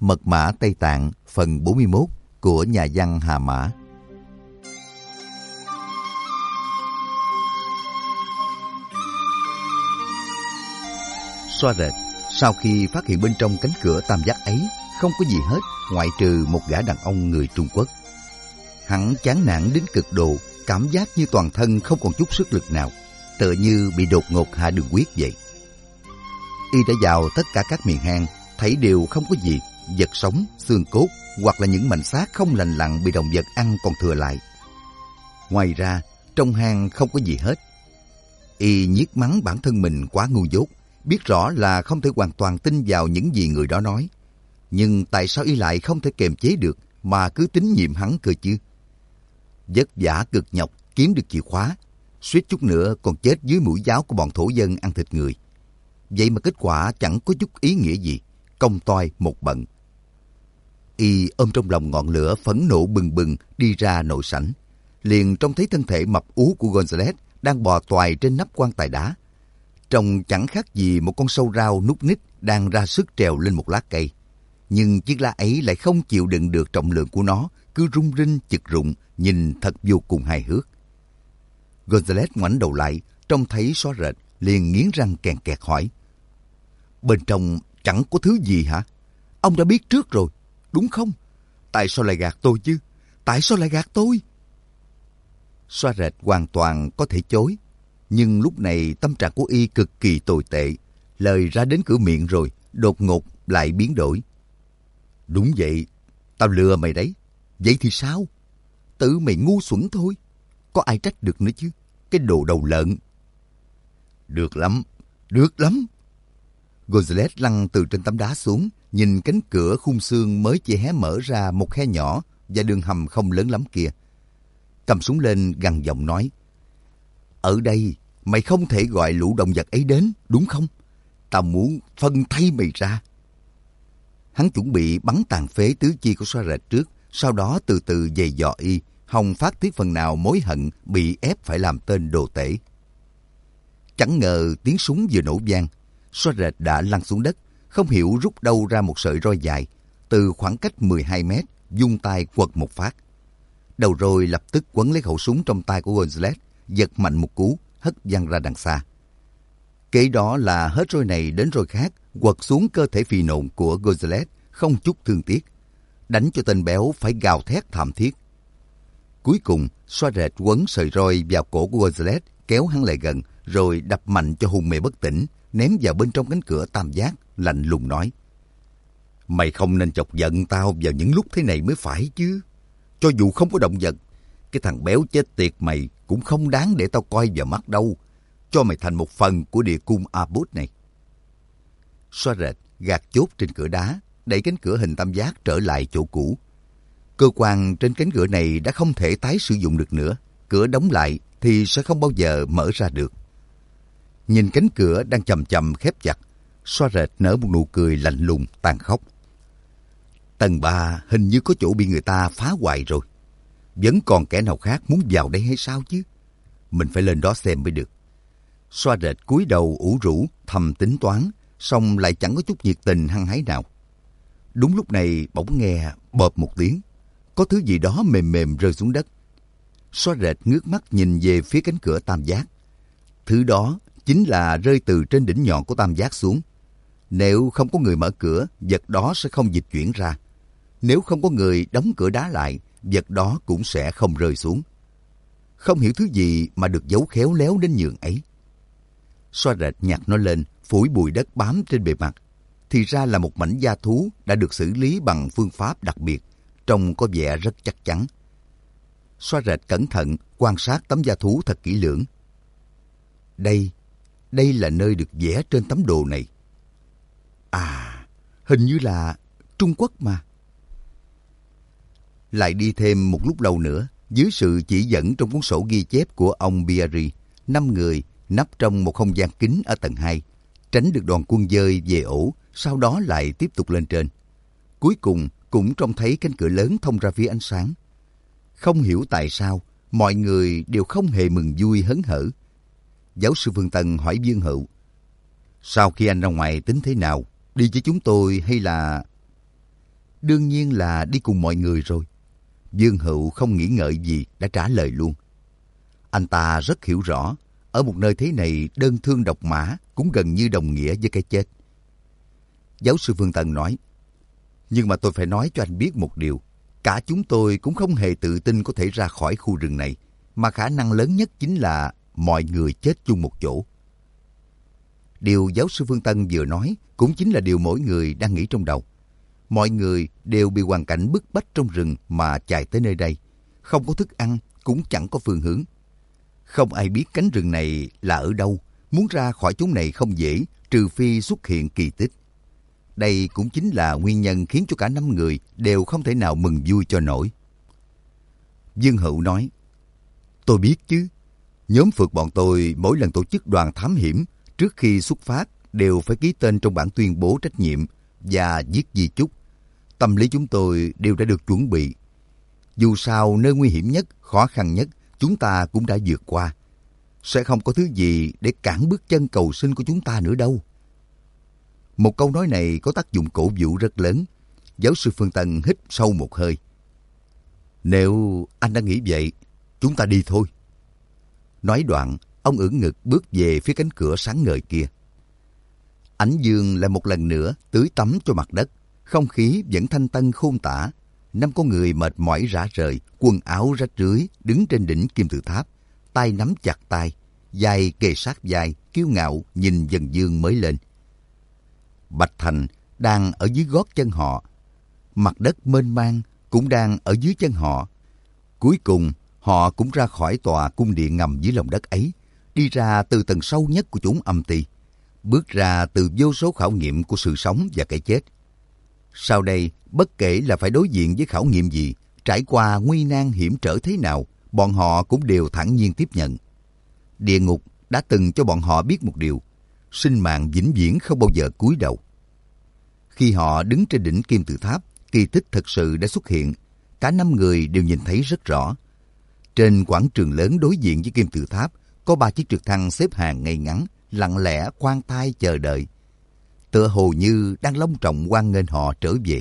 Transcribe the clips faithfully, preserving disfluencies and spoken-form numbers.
Mật mã Tây Tạng phần bốn mươi mốt của nhà văn Hà Mã. Xoa rệt, sau khi phát hiện bên trong cánh cửa tam giác ấy không có gì hết ngoại trừ một gã đàn ông người Trung Quốc. Hắn chán nản đến cực độ, cảm giác như toàn thân không còn chút sức lực nào, tựa như bị đột ngột hạ đường huyết vậy. Y đã vào tất cả các miệng hang, thấy đều không có gì, vật sống, xương cốt hoặc là những mảnh xác không lành lặn bị động vật ăn còn thừa lại. Ngoài ra, trong hang không có gì hết. Y nhiếc mắng bản thân mình quá ngu dốt, biết rõ là không thể hoàn toàn tin vào những gì người đó nói. Nhưng tại sao Y lại không thể kiềm chế được mà cứ tín nhiệm hắn cơ chứ? Vất vả cực nhọc kiếm được chìa khóa, suýt chút nữa còn chết dưới mũi giáo của bọn thổ dân ăn thịt người. Vậy mà kết quả chẳng có chút ý nghĩa gì, công toại một bận. Y ôm trong lòng ngọn lửa phẫn nộ bừng bừng đi ra nội sảnh, liền trông thấy thân thể mập ú của Gonzales đang bò toài trên nắp quan tài đá. Trông chẳng khác gì một con sâu rao núp ních đang ra sức trèo lên một lá cây. Nhưng chiếc lá ấy lại không chịu đựng được trọng lượng của nó, cứ rung rinh chực rụng, nhìn thật vô cùng hài hước. Gonzales ngoảnh đầu lại, trông thấy Xóa rệt, liền nghiến răng kèn kẹt hỏi: "Bên trong chẳng có thứ gì hả? Ông đã biết trước rồi, đúng không? Tại sao lại gạt tôi chứ? Tại sao lại gạt tôi?" Xóa rệt hoàn toàn có thể chối, nhưng lúc này tâm trạng của Y cực kỳ tồi tệ. Lời ra đến cửa miệng rồi, đột ngột lại biến đổi. "Đúng vậy, tao lừa mày đấy. Vậy thì sao? Tự mày ngu xuẩn thôi. Có ai trách được nữa chứ? Cái đồ đầu lợn." "Được lắm, được lắm." Gonzales lăn từ trên tấm đá xuống, nhìn cánh cửa khung xương mới chỉ hé mở ra một khe nhỏ và đường hầm không lớn lắm kia. Cầm súng lên gằn giọng nói: "Ở đây mày không thể gọi lũ động vật ấy đến, đúng không? Tao muốn phân thay mày ra." Hắn chuẩn bị bắn tàn phế tứ chi của Xóa rệt trước, sau đó từ từ giày dò Y, hòng phát tiết phần nào mối hận bị ép phải làm tên đồ tể. Chẳng ngờ tiếng súng vừa nổ vang, Xóa rệt đã lăn xuống đất, không hiểu rút đâu ra một sợi roi dài, từ khoảng cách mười hai mét, vung tay quật một phát. Đầu roi lập tức quấn lấy khẩu súng trong tay của Gonzales, giật mạnh một cú, hất văng ra đằng xa. Kế đó là hết roi này đến roi khác, quật xuống cơ thể phì nộn của Gonzales, không chút thương tiếc, đánh cho tên béo phải gào thét thảm thiết. Cuối cùng, Xóa rệt quấn sợi roi vào cổ của Gonzales, kéo hắn lại gần, rồi đập mạnh cho hôn mê bất tỉnh, ném vào bên trong cánh cửa tam giác, lạnh lùng nói: "Mày không nên chọc giận tao vào những lúc thế này mới phải chứ. Cho dù không có động vật, cái thằng béo chết tiệt mày cũng không đáng để tao coi vào mắt đâu. Cho mày thành một phần của địa cung Abut này." Xóa rệt gạt chốt trên cửa đá, đẩy cánh cửa hình tam giác trở lại chỗ cũ. Cơ quan trên cánh cửa này đã không thể tái sử dụng được nữa. Cửa đóng lại thì sẽ không bao giờ mở ra được. Nhìn cánh cửa đang chậm chậm khép chặt, Xóa rệt nở một nụ cười lạnh lùng, tàn khốc. Tầng ba hình như có chỗ bị người ta phá hoại rồi. Vẫn còn kẻ nào khác muốn vào đây hay sao chứ? Mình phải lên đó xem mới được. Xóa rệt cúi đầu ủ rũ, thầm tính toán, song lại chẳng có chút nhiệt tình hăng hái nào. Đúng lúc này bỗng nghe bộp một tiếng, có thứ gì đó mềm mềm rơi xuống đất. Xóa rệt ngước mắt nhìn về phía cánh cửa tam giác. Thứ đó chính là rơi từ trên đỉnh nhọn của tam giác xuống. Nếu không có người mở cửa, vật đó sẽ không dịch chuyển ra. Nếu không có người đóng cửa đá lại, vật đó cũng sẽ không rơi xuống. Không hiểu thứ gì mà được giấu khéo léo đến nhường ấy. Xóa rệt nhặt nó lên, phủi bụi đất bám trên bề mặt. Thì ra là một mảnh da thú đã được xử lý bằng phương pháp đặc biệt, trông có vẻ rất chắc chắn. Xóa rệt cẩn thận quan sát tấm da thú thật kỹ lưỡng. Đây, đây là nơi được vẽ trên tấm đồ này. À, hình như là Trung Quốc mà. Lại đi thêm một lúc lâu nữa, dưới sự chỉ dẫn trong cuốn sổ ghi chép của ông Biari, năm người nấp trong một không gian kín ở tầng hai, tránh được đoàn quân dơi về ổ, sau đó lại tiếp tục lên trên. Cuối cùng cũng trông thấy cánh cửa lớn thông ra phía ánh sáng. Không hiểu tại sao, mọi người đều không hề mừng vui hớn hở. Giáo sư Phương Tân hỏi Dương Hữu: "Sau khi anh ra ngoài tính thế nào? Đi với chúng tôi hay là..." Đương nhiên là đi cùng mọi người rồi. Dương Hữu không nghĩ ngợi gì đã trả lời luôn. Anh ta rất hiểu rõ, ở một nơi thế này đơn thương độc mã cũng gần như đồng nghĩa với cái chết. Giáo sư Phương Tân nói, nhưng mà tôi phải nói cho anh biết một điều. Cả chúng tôi cũng không hề tự tin có thể ra khỏi khu rừng này, mà khả năng lớn nhất chính là mọi người chết chung một chỗ. Điều giáo sư Phương Tân vừa nói cũng chính là điều mỗi người đang nghĩ trong đầu. Mọi người đều bị hoàn cảnh bức bách trong rừng mà chạy tới nơi đây. Không có thức ăn, cũng chẳng có phương hướng. Không ai biết cánh rừng này là ở đâu. Muốn ra khỏi chốn này không dễ, trừ phi xuất hiện kỳ tích. Đây cũng chính là nguyên nhân khiến cho cả năm người đều không thể nào mừng vui cho nổi. Dương Hữu nói, tôi biết chứ. Nhóm phượt bọn tôi mỗi lần tổ chức đoàn thám hiểm, trước khi xuất phát đều phải ký tên trong bản tuyên bố trách nhiệm và viết di chúc. Tâm lý chúng tôi đều đã được chuẩn bị. Dù sao nơi nguy hiểm nhất, khó khăn nhất, chúng ta cũng đã vượt qua. Sẽ không có thứ gì để cản bước chân cầu sinh của chúng ta nữa đâu. Một câu nói này có tác dụng cổ vũ rất lớn. Giáo sư Phương Tân hít sâu một hơi. Nếu anh đã nghĩ vậy, chúng ta đi thôi. Nói đoạn, ông ưỡn ngực bước về phía cánh cửa sáng ngời kia. Ánh dương lại một lần nữa tưới tắm cho mặt đất. Không khí vẫn thanh tân khôn tả. Năm con người mệt mỏi rã rời, quần áo rách rưới, đứng trên đỉnh kim tự tháp, tay nắm chặt tay, vai kề sát vai, kiêu ngạo nhìn dần dương mới lên. Bạch Thành đang ở dưới gót chân họ. Mặt đất mênh mang cũng đang ở dưới chân họ. Cuối cùng, họ cũng ra khỏi tòa cung điện ngầm dưới lòng đất ấy, đi ra từ tầng sâu nhất của chốn âm ti, bước ra từ vô số khảo nghiệm của sự sống và cái chết. Sau đây, bất kể là phải đối diện với khảo nghiệm gì, trải qua nguy nan hiểm trở thế nào, bọn họ cũng đều thản nhiên tiếp nhận. Địa ngục đã từng cho bọn họ biết một điều, sinh mạng vĩnh viễn không bao giờ cúi đầu. Khi họ đứng trên đỉnh kim tự tháp, kỳ tích thật sự đã xuất hiện. Cả năm người đều nhìn thấy rất rõ. Trên quảng trường lớn đối diện với kim tự tháp, có ba chiếc trực thăng xếp hàng ngay ngắn, lặng lẽ khoan thai chờ đợi. Tựa hồ như đang long trọng hoan nghênh họ trở về.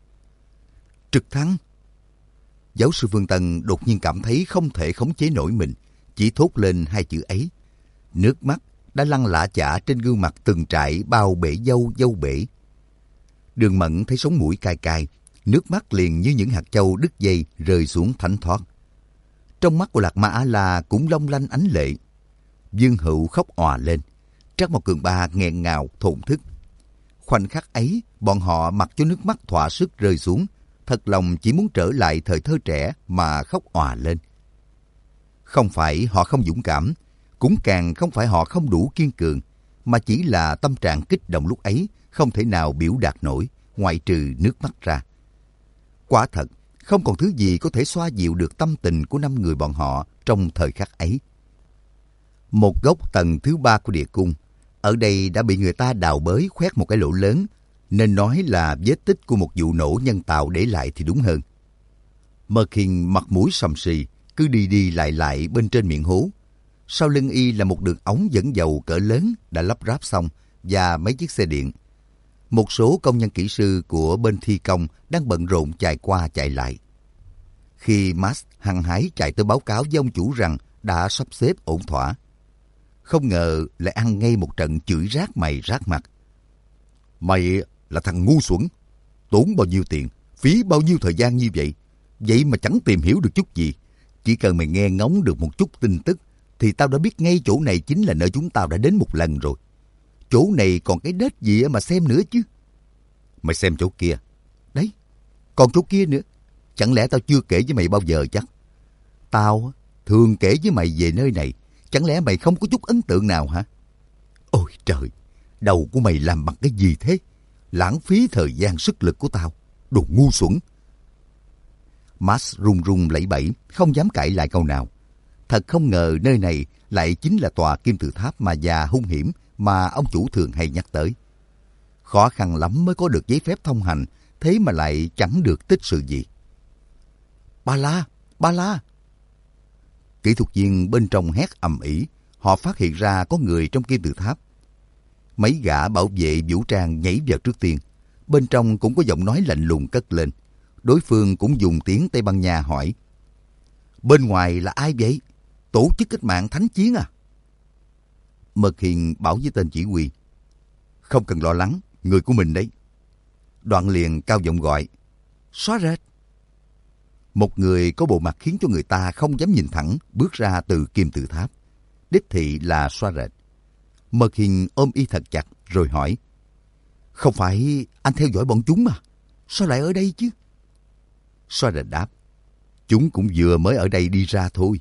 Trực thăng! Giáo sư Phương Tân đột nhiên cảm thấy không thể khống chế nổi mình, chỉ thốt lên hai chữ ấy. Nước mắt đã lăn lả chả trên gương mặt từng trải bao bể dâu dâu bể. Đường Mẫn thấy sống mũi cay cay, nước mắt liền như những hạt châu đứt dây rơi xuống thánh thót. Trong mắt của Lạc Ma A-la cũng long lanh ánh lệ. Dương Hữu khóc òa lên, Trác Mộc Cường Ba nghẹn ngào thổn thức. Khoảnh khắc ấy, bọn họ mặc cho nước mắt thỏa sức rơi xuống, thật lòng chỉ muốn trở lại thời thơ trẻ mà khóc òa lên. Không phải họ không dũng cảm, cũng càng không phải họ không đủ kiên cường, mà chỉ là tâm trạng kích động lúc ấy không thể nào biểu đạt nổi, ngoại trừ nước mắt ra. Quả thật, không còn thứ gì có thể xoa dịu được tâm tình của năm người bọn họ trong thời khắc ấy. Một góc tầng thứ ba của địa cung, ở đây đã bị người ta đào bới khoét một cái lỗ lớn, nên nói là vết tích của một vụ nổ nhân tạo để lại thì đúng hơn. Merkin mặt mũi xầm xì, cứ đi đi lại lại bên trên miệng hố. Sau lưng y là một đường ống dẫn dầu cỡ lớn đã lắp ráp xong và mấy chiếc xe điện. Một số công nhân kỹ sư của bên thi công đang bận rộn chạy qua chạy lại. Khi Max hăng hái chạy tới báo cáo với ông chủ rằng đã sắp xếp ổn thỏa, không ngờ lại ăn ngay một trận chửi rác mày rác mặt. Mày là thằng ngu xuẩn, tốn bao nhiêu tiền, phí bao nhiêu thời gian như vậy, vậy mà chẳng tìm hiểu được chút gì. Chỉ cần mày nghe ngóng được một chút tin tức, thì tao đã biết ngay chỗ này chính là nơi chúng tao đã đến một lần rồi. Chỗ này còn cái đết gì mà xem nữa chứ. Mày xem chỗ kia. Đấy, còn chỗ kia nữa. Chẳng lẽ tao chưa kể với mày bao giờ chắc? Tao thường kể với mày về nơi này. Chẳng lẽ mày không có chút ấn tượng nào hả? Ôi trời, đầu của mày làm bằng cái gì thế? Lãng phí thời gian sức lực của tao. Đồ ngu xuẩn. Max run run lẩy bẩy, không dám cãi lại câu nào. Thật không ngờ nơi này lại chính là tòa kim tự tháp mà già hung hiểm mà ông chủ thường hay nhắc tới. Khó khăn lắm mới có được giấy phép thông hành, thế mà lại chẳng được tích sự gì. Ba La! Ba La! Kỹ thuật viên bên trong hét ầm ĩ, họ phát hiện ra có người trong kim tự tháp. Mấy gã bảo vệ vũ trang nhảy vào trước tiên. Bên trong cũng có giọng nói lạnh lùng cất lên. Đối phương cũng dùng tiếng Tây Ban Nha hỏi. Bên ngoài là ai vậy? Tổ chức cách mạng thánh chiến à? Mật Hiền bảo với tên chỉ huy. Không cần lo lắng, người của mình đấy. Đoạn liền cao giọng gọi. Xóa rệt. Một người có bộ mặt khiến cho người ta không dám nhìn thẳng bước ra từ kim tự tháp. Đích thị là Xóa rệt. Mật Hiền ôm y thật chặt rồi hỏi. Không phải anh theo dõi bọn chúng mà, sao lại ở đây chứ? Xóa rệt đáp. Chúng cũng vừa mới ở đây đi ra thôi.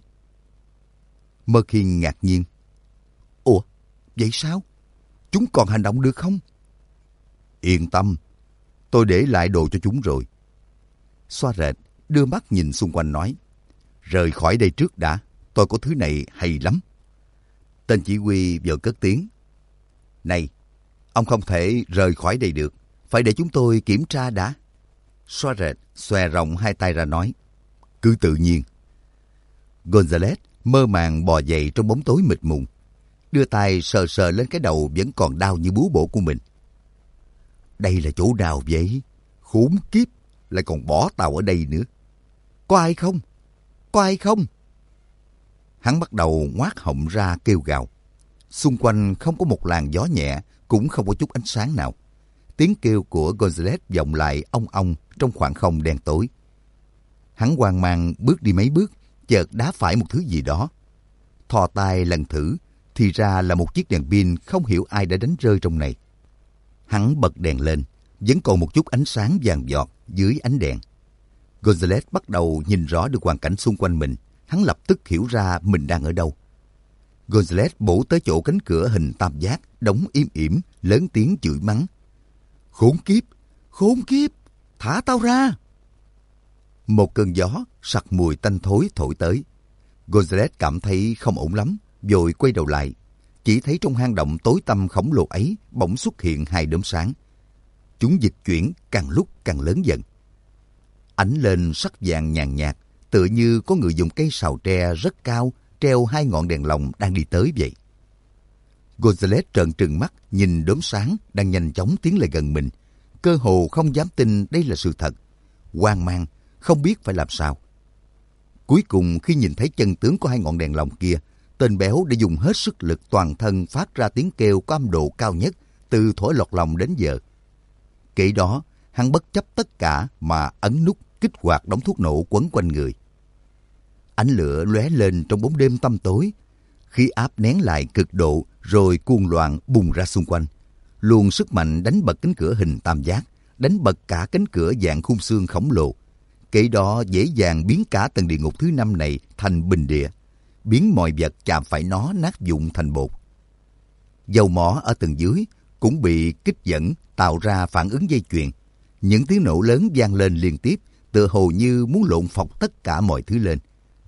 Mật Hiền ngạc nhiên. Ủa, vậy sao? Chúng còn hành động được không? Yên tâm, tôi để lại đồ cho chúng rồi. Xóa rệt đưa mắt nhìn xung quanh nói. Rời khỏi đây trước đã, tôi có thứ này hay lắm. Tên chỉ huy vợ cất tiếng. Này, ông không thể rời khỏi đây được, phải để chúng tôi kiểm tra đã. Xóa rệt xòe rộng hai tay ra nói. Cứ tự nhiên. Gonzales mơ màng bò dậy trong bóng tối mịt mùng, đưa tay sờ sờ lên cái đầu vẫn còn đau như búa bổ của mình. Đây là chỗ nào vậy? Khốn kiếp, lại còn bỏ tàu ở đây nữa. Có ai không? Có ai không? Hắn bắt đầu ngoác họng ra kêu gào. Xung quanh không có một làn gió nhẹ, cũng không có chút ánh sáng nào. Tiếng kêu của Gonzales vọng lại ong ong trong khoảng không đen tối. Hắn hoang mang bước đi mấy bước, chợt đá phải một thứ gì đó. Thò tay lần thử, thì ra là một chiếc đèn pin không hiểu ai đã đánh rơi trong này. Hắn bật đèn lên, vẫn còn một chút ánh sáng vàng vọt dưới ánh đèn. Gonzales bắt đầu nhìn rõ được hoàn cảnh xung quanh mình. Hắn lập tức hiểu ra mình đang ở đâu. Gonzales bổ tới chỗ cánh cửa hình tam giác, đóng im ỉm, lớn tiếng chửi mắng. Khốn kiếp! Khốn kiếp! Thả tao ra! Một cơn gió sặc mùi tanh thối thổi tới. Gonzales cảm thấy không ổn lắm, vội quay đầu lại. Chỉ thấy trong hang động tối tăm khổng lồ ấy bỗng xuất hiện hai đốm sáng. Chúng dịch chuyển càng lúc càng lớn dần. Ánh lên sắc vàng nhàn nhạt, tựa như có người dùng cây sào tre rất cao treo hai ngọn đèn lồng đang đi tới vậy. Gonzales trợn trừng mắt nhìn đốm sáng đang nhanh chóng tiến lại gần mình, cơ hồ không dám tin đây là sự thật, hoang mang không biết phải làm sao. Cuối cùng khi nhìn thấy chân tướng của hai ngọn đèn lồng kia, tên béo đã dùng hết sức lực toàn thân phát ra tiếng kêu có âm độ cao nhất từ thuở lọt lòng đến giờ. Kể đó, hắn bất chấp tất cả mà ấn nút kích hoạt đống thuốc nổ quấn quanh người. Ánh lửa lóe lên trong bóng đêm tăm tối, khí áp nén lại cực độ rồi cuồng loạn bùng ra xung quanh. Luồng sức mạnh đánh bật cánh cửa hình tam giác, đánh bật cả cánh cửa dạng khung xương khổng lồ. Kể đó dễ dàng biến cả tầng địa ngục thứ năm này thành bình địa, biến mọi vật chạm phải nó nát vụn thành bột. Dầu mỏ ở tầng dưới cũng bị kích dẫn tạo ra phản ứng dây chuyền. Những tiếng nổ lớn vang lên liên tiếp, tựa hồ như muốn lộn phọc tất cả mọi thứ lên.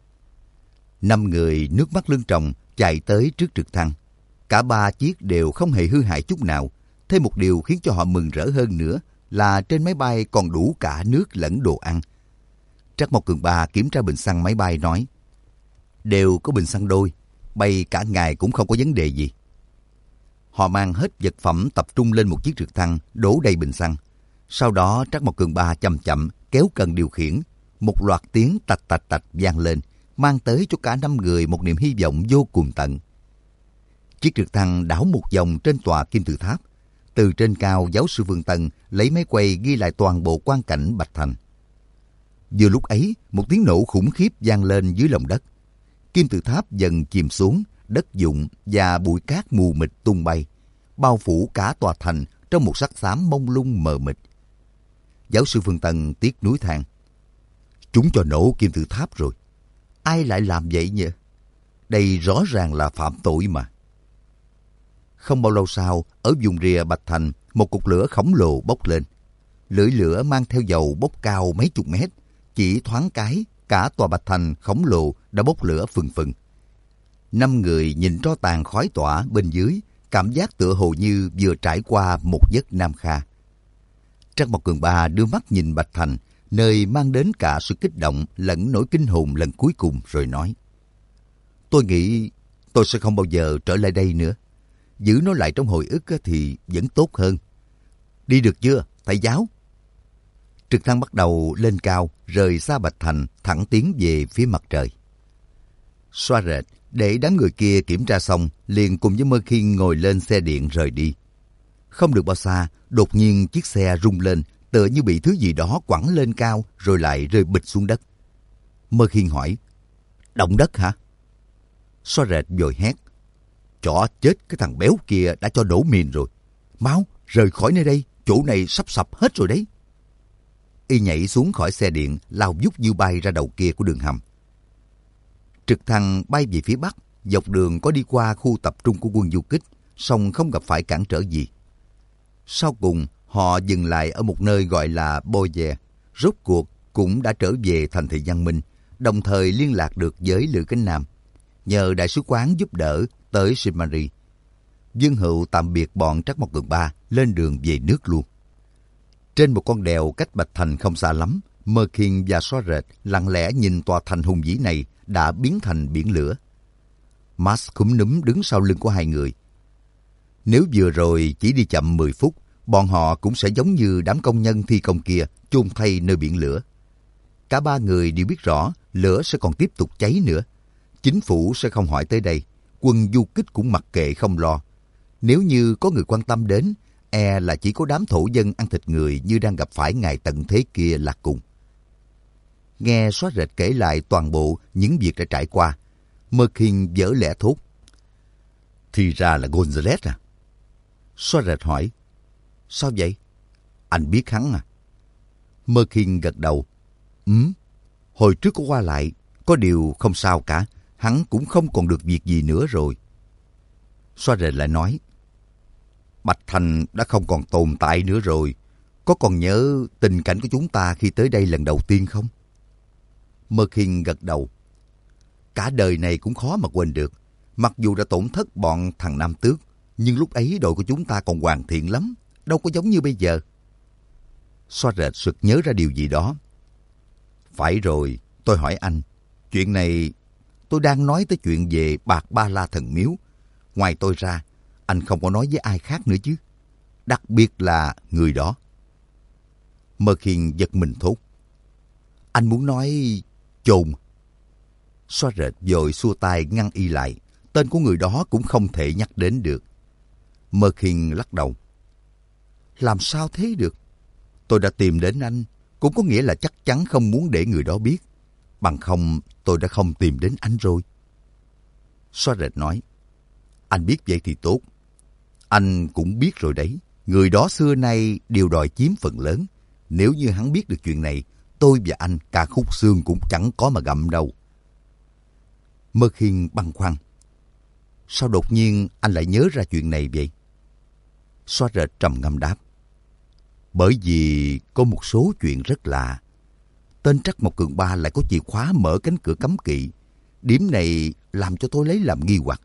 Năm người nước mắt lưng tròng chạy tới trước trực thăng. Cả ba chiếc đều không hề hư hại chút nào. Thêm một điều khiến cho họ mừng rỡ hơn nữa là trên máy bay còn đủ cả nước lẫn đồ ăn. Trắc Mộc Cường Ba kiểm tra bình xăng máy bay nói, đều có bình xăng đôi, bay cả ngày cũng không có vấn đề gì. Họ mang hết vật phẩm tập trung lên một chiếc trực thăng đổ đầy bình xăng. Sau đó Trắc Mộc Cường Ba chậm chậm kéo cần điều khiển. Một loạt tiếng tạch tạch tạch vang lên, mang tới cho cả năm người một niềm hy vọng vô cùng tận. Chiếc trực thăng đảo một vòng trên tòa kim tự tháp. Từ trên cao, giáo sư Vương Tân lấy máy quay ghi lại toàn bộ quang cảnh Bạch Thành. Vừa lúc ấy, một tiếng nổ khủng khiếp vang lên dưới lòng đất. Kim tự tháp dần chìm xuống, đất rụng và bụi cát mù mịt tung bay, bao phủ cả tòa thành trong một sắc xám mông lung mờ mịt. Giáo sư Vương Tân tiếc nuối than, chúng cho nổ kim tự tháp rồi. Ai lại làm vậy nhỉ? Đây rõ ràng là phạm tội mà. Không bao lâu sau, ở vùng rìa Bạch Thành, một cục lửa khổng lồ bốc lên. Lưỡi lửa mang theo dầu bốc cao mấy chục mét. Chỉ thoáng cái, cả tòa Bạch Thành khổng lồ đã bốc lửa phừng phừng. Năm người nhìn tro tàn khói tỏa bên dưới, cảm giác tựa hồ như vừa trải qua một giấc nam kha. Trắc Mộc Cường Ba đưa mắt nhìn Bạch Thành, nơi mang đến cả sự kích động lẫn nỗi kinh hồn lần cuối cùng rồi nói, tôi nghĩ tôi sẽ không bao giờ trở lại đây nữa. Giữ nó lại trong hồi ức thì vẫn tốt hơn. Đi được chưa? thầy giáo. Trực thăng bắt đầu lên cao, rời xa Bạch Thành, thẳng tiến về phía mặt trời. Xoa rệt, để đám người kia kiểm tra xong, liền cùng với Mơ Khiên ngồi lên xe điện rời đi. Không được bao xa, đột nhiên chiếc xe rung lên, tựa như bị thứ gì đó quẳng lên cao, rồi lại rơi bịch xuống đất. Mơ Khiên hỏi, động đất hả? Xoa rệt vội hét, chó chết, cái thằng béo kia đã cho đổ mìn rồi. Mau, rời khỏi nơi đây, chỗ này sắp sập hết rồi đấy. Y nhảy xuống khỏi xe điện, lao vút như bay ra đầu kia của đường hầm. Trực thăng bay về phía bắc, dọc đường có đi qua khu tập trung của quân du kích, song không gặp phải cản trở gì. Sau cùng, họ dừng lại ở một nơi gọi là Boye, rốt cuộc cũng đã trở về thành thị Văn Minh, đồng thời liên lạc được với Lữ Cánh Nam, nhờ đại sứ quán giúp đỡ tới Simari. Dương Hữu tạm biệt bọn Trắc Mộc Cường Ba, lên đường về nước luôn. Trên một con đèo cách Bạch Thành không xa lắm, Mơ Khiên và Xoa rệt lặng lẽ nhìn tòa thành hùng vĩ này đã biến thành biển lửa. Max cúm núm đứng sau lưng của hai người. Nếu vừa rồi chỉ đi chậm mười phút, bọn họ cũng sẽ giống như đám công nhân thi công kia chôn thay nơi biển lửa. Cả ba người đều biết rõ lửa sẽ còn tiếp tục cháy nữa. Chính phủ sẽ không hỏi tới đây, quân du kích cũng mặc kệ không lo. Nếu như có người quan tâm đến, e là chỉ có đám thổ dân ăn thịt người như đang gặp phải ngày tận thế kia là cùng. Nghe Xoa rệt kể lại toàn bộ những việc đã trải qua, Mơ Khiên vỡ lẽ thốt, thì ra là Gonzales à? Xoa rệt hỏi, sao vậy? Anh biết hắn à? Mơ Khiên gật đầu, ừ, hồi trước có qua lại, có điều không sao cả, hắn cũng không còn được việc gì nữa rồi. Xoa rệt lại nói, Bạch Thành đã không còn tồn tại nữa rồi, có còn nhớ tình cảnh của chúng ta khi tới đây lần đầu tiên không? Mơ Khiên gật đầu, cả đời này cũng khó mà quên được. Mặc dù đã tổn thất bọn thằng Nam Tước, nhưng lúc ấy đội của chúng ta còn hoàn thiện lắm, đâu có giống như bây giờ. Xoa rệt sực nhớ ra điều gì đó. Phải rồi, tôi hỏi anh, chuyện này tôi đang nói tới chuyện về Bạc Ba La Thần Miếu. Ngoài tôi ra, anh không có nói với ai khác nữa chứ, đặc biệt là người đó. Mơ Khiên giật mình thốt, anh muốn nói chồn? Xoa rệt vội xua tay ngăn y lại, tên của người đó cũng không thể nhắc đến được. Mơ Khiên lắc đầu, làm sao thế được? Tôi đã tìm đến anh, cũng có nghĩa là chắc chắn không muốn để người đó biết. Bằng không tôi đã không tìm đến anh rồi. Xoa rệt nói, anh biết vậy thì tốt. Anh cũng biết rồi đấy, người đó xưa nay đều đòi chiếm phần lớn. Nếu như hắn biết được chuyện này, tôi và anh cả khúc xương cũng chẳng có mà gặm đâu. Mơ Khiên băn khoăn, sao đột nhiên anh lại nhớ ra chuyện này vậy? Xoa rệt trầm ngâm đáp, bởi vì có một số chuyện rất lạ. Tên Trắc Mộc Cường Ba lại có chìa khóa mở cánh cửa cấm kỵ. Điểm này làm cho tôi lấy làm nghi hoặc.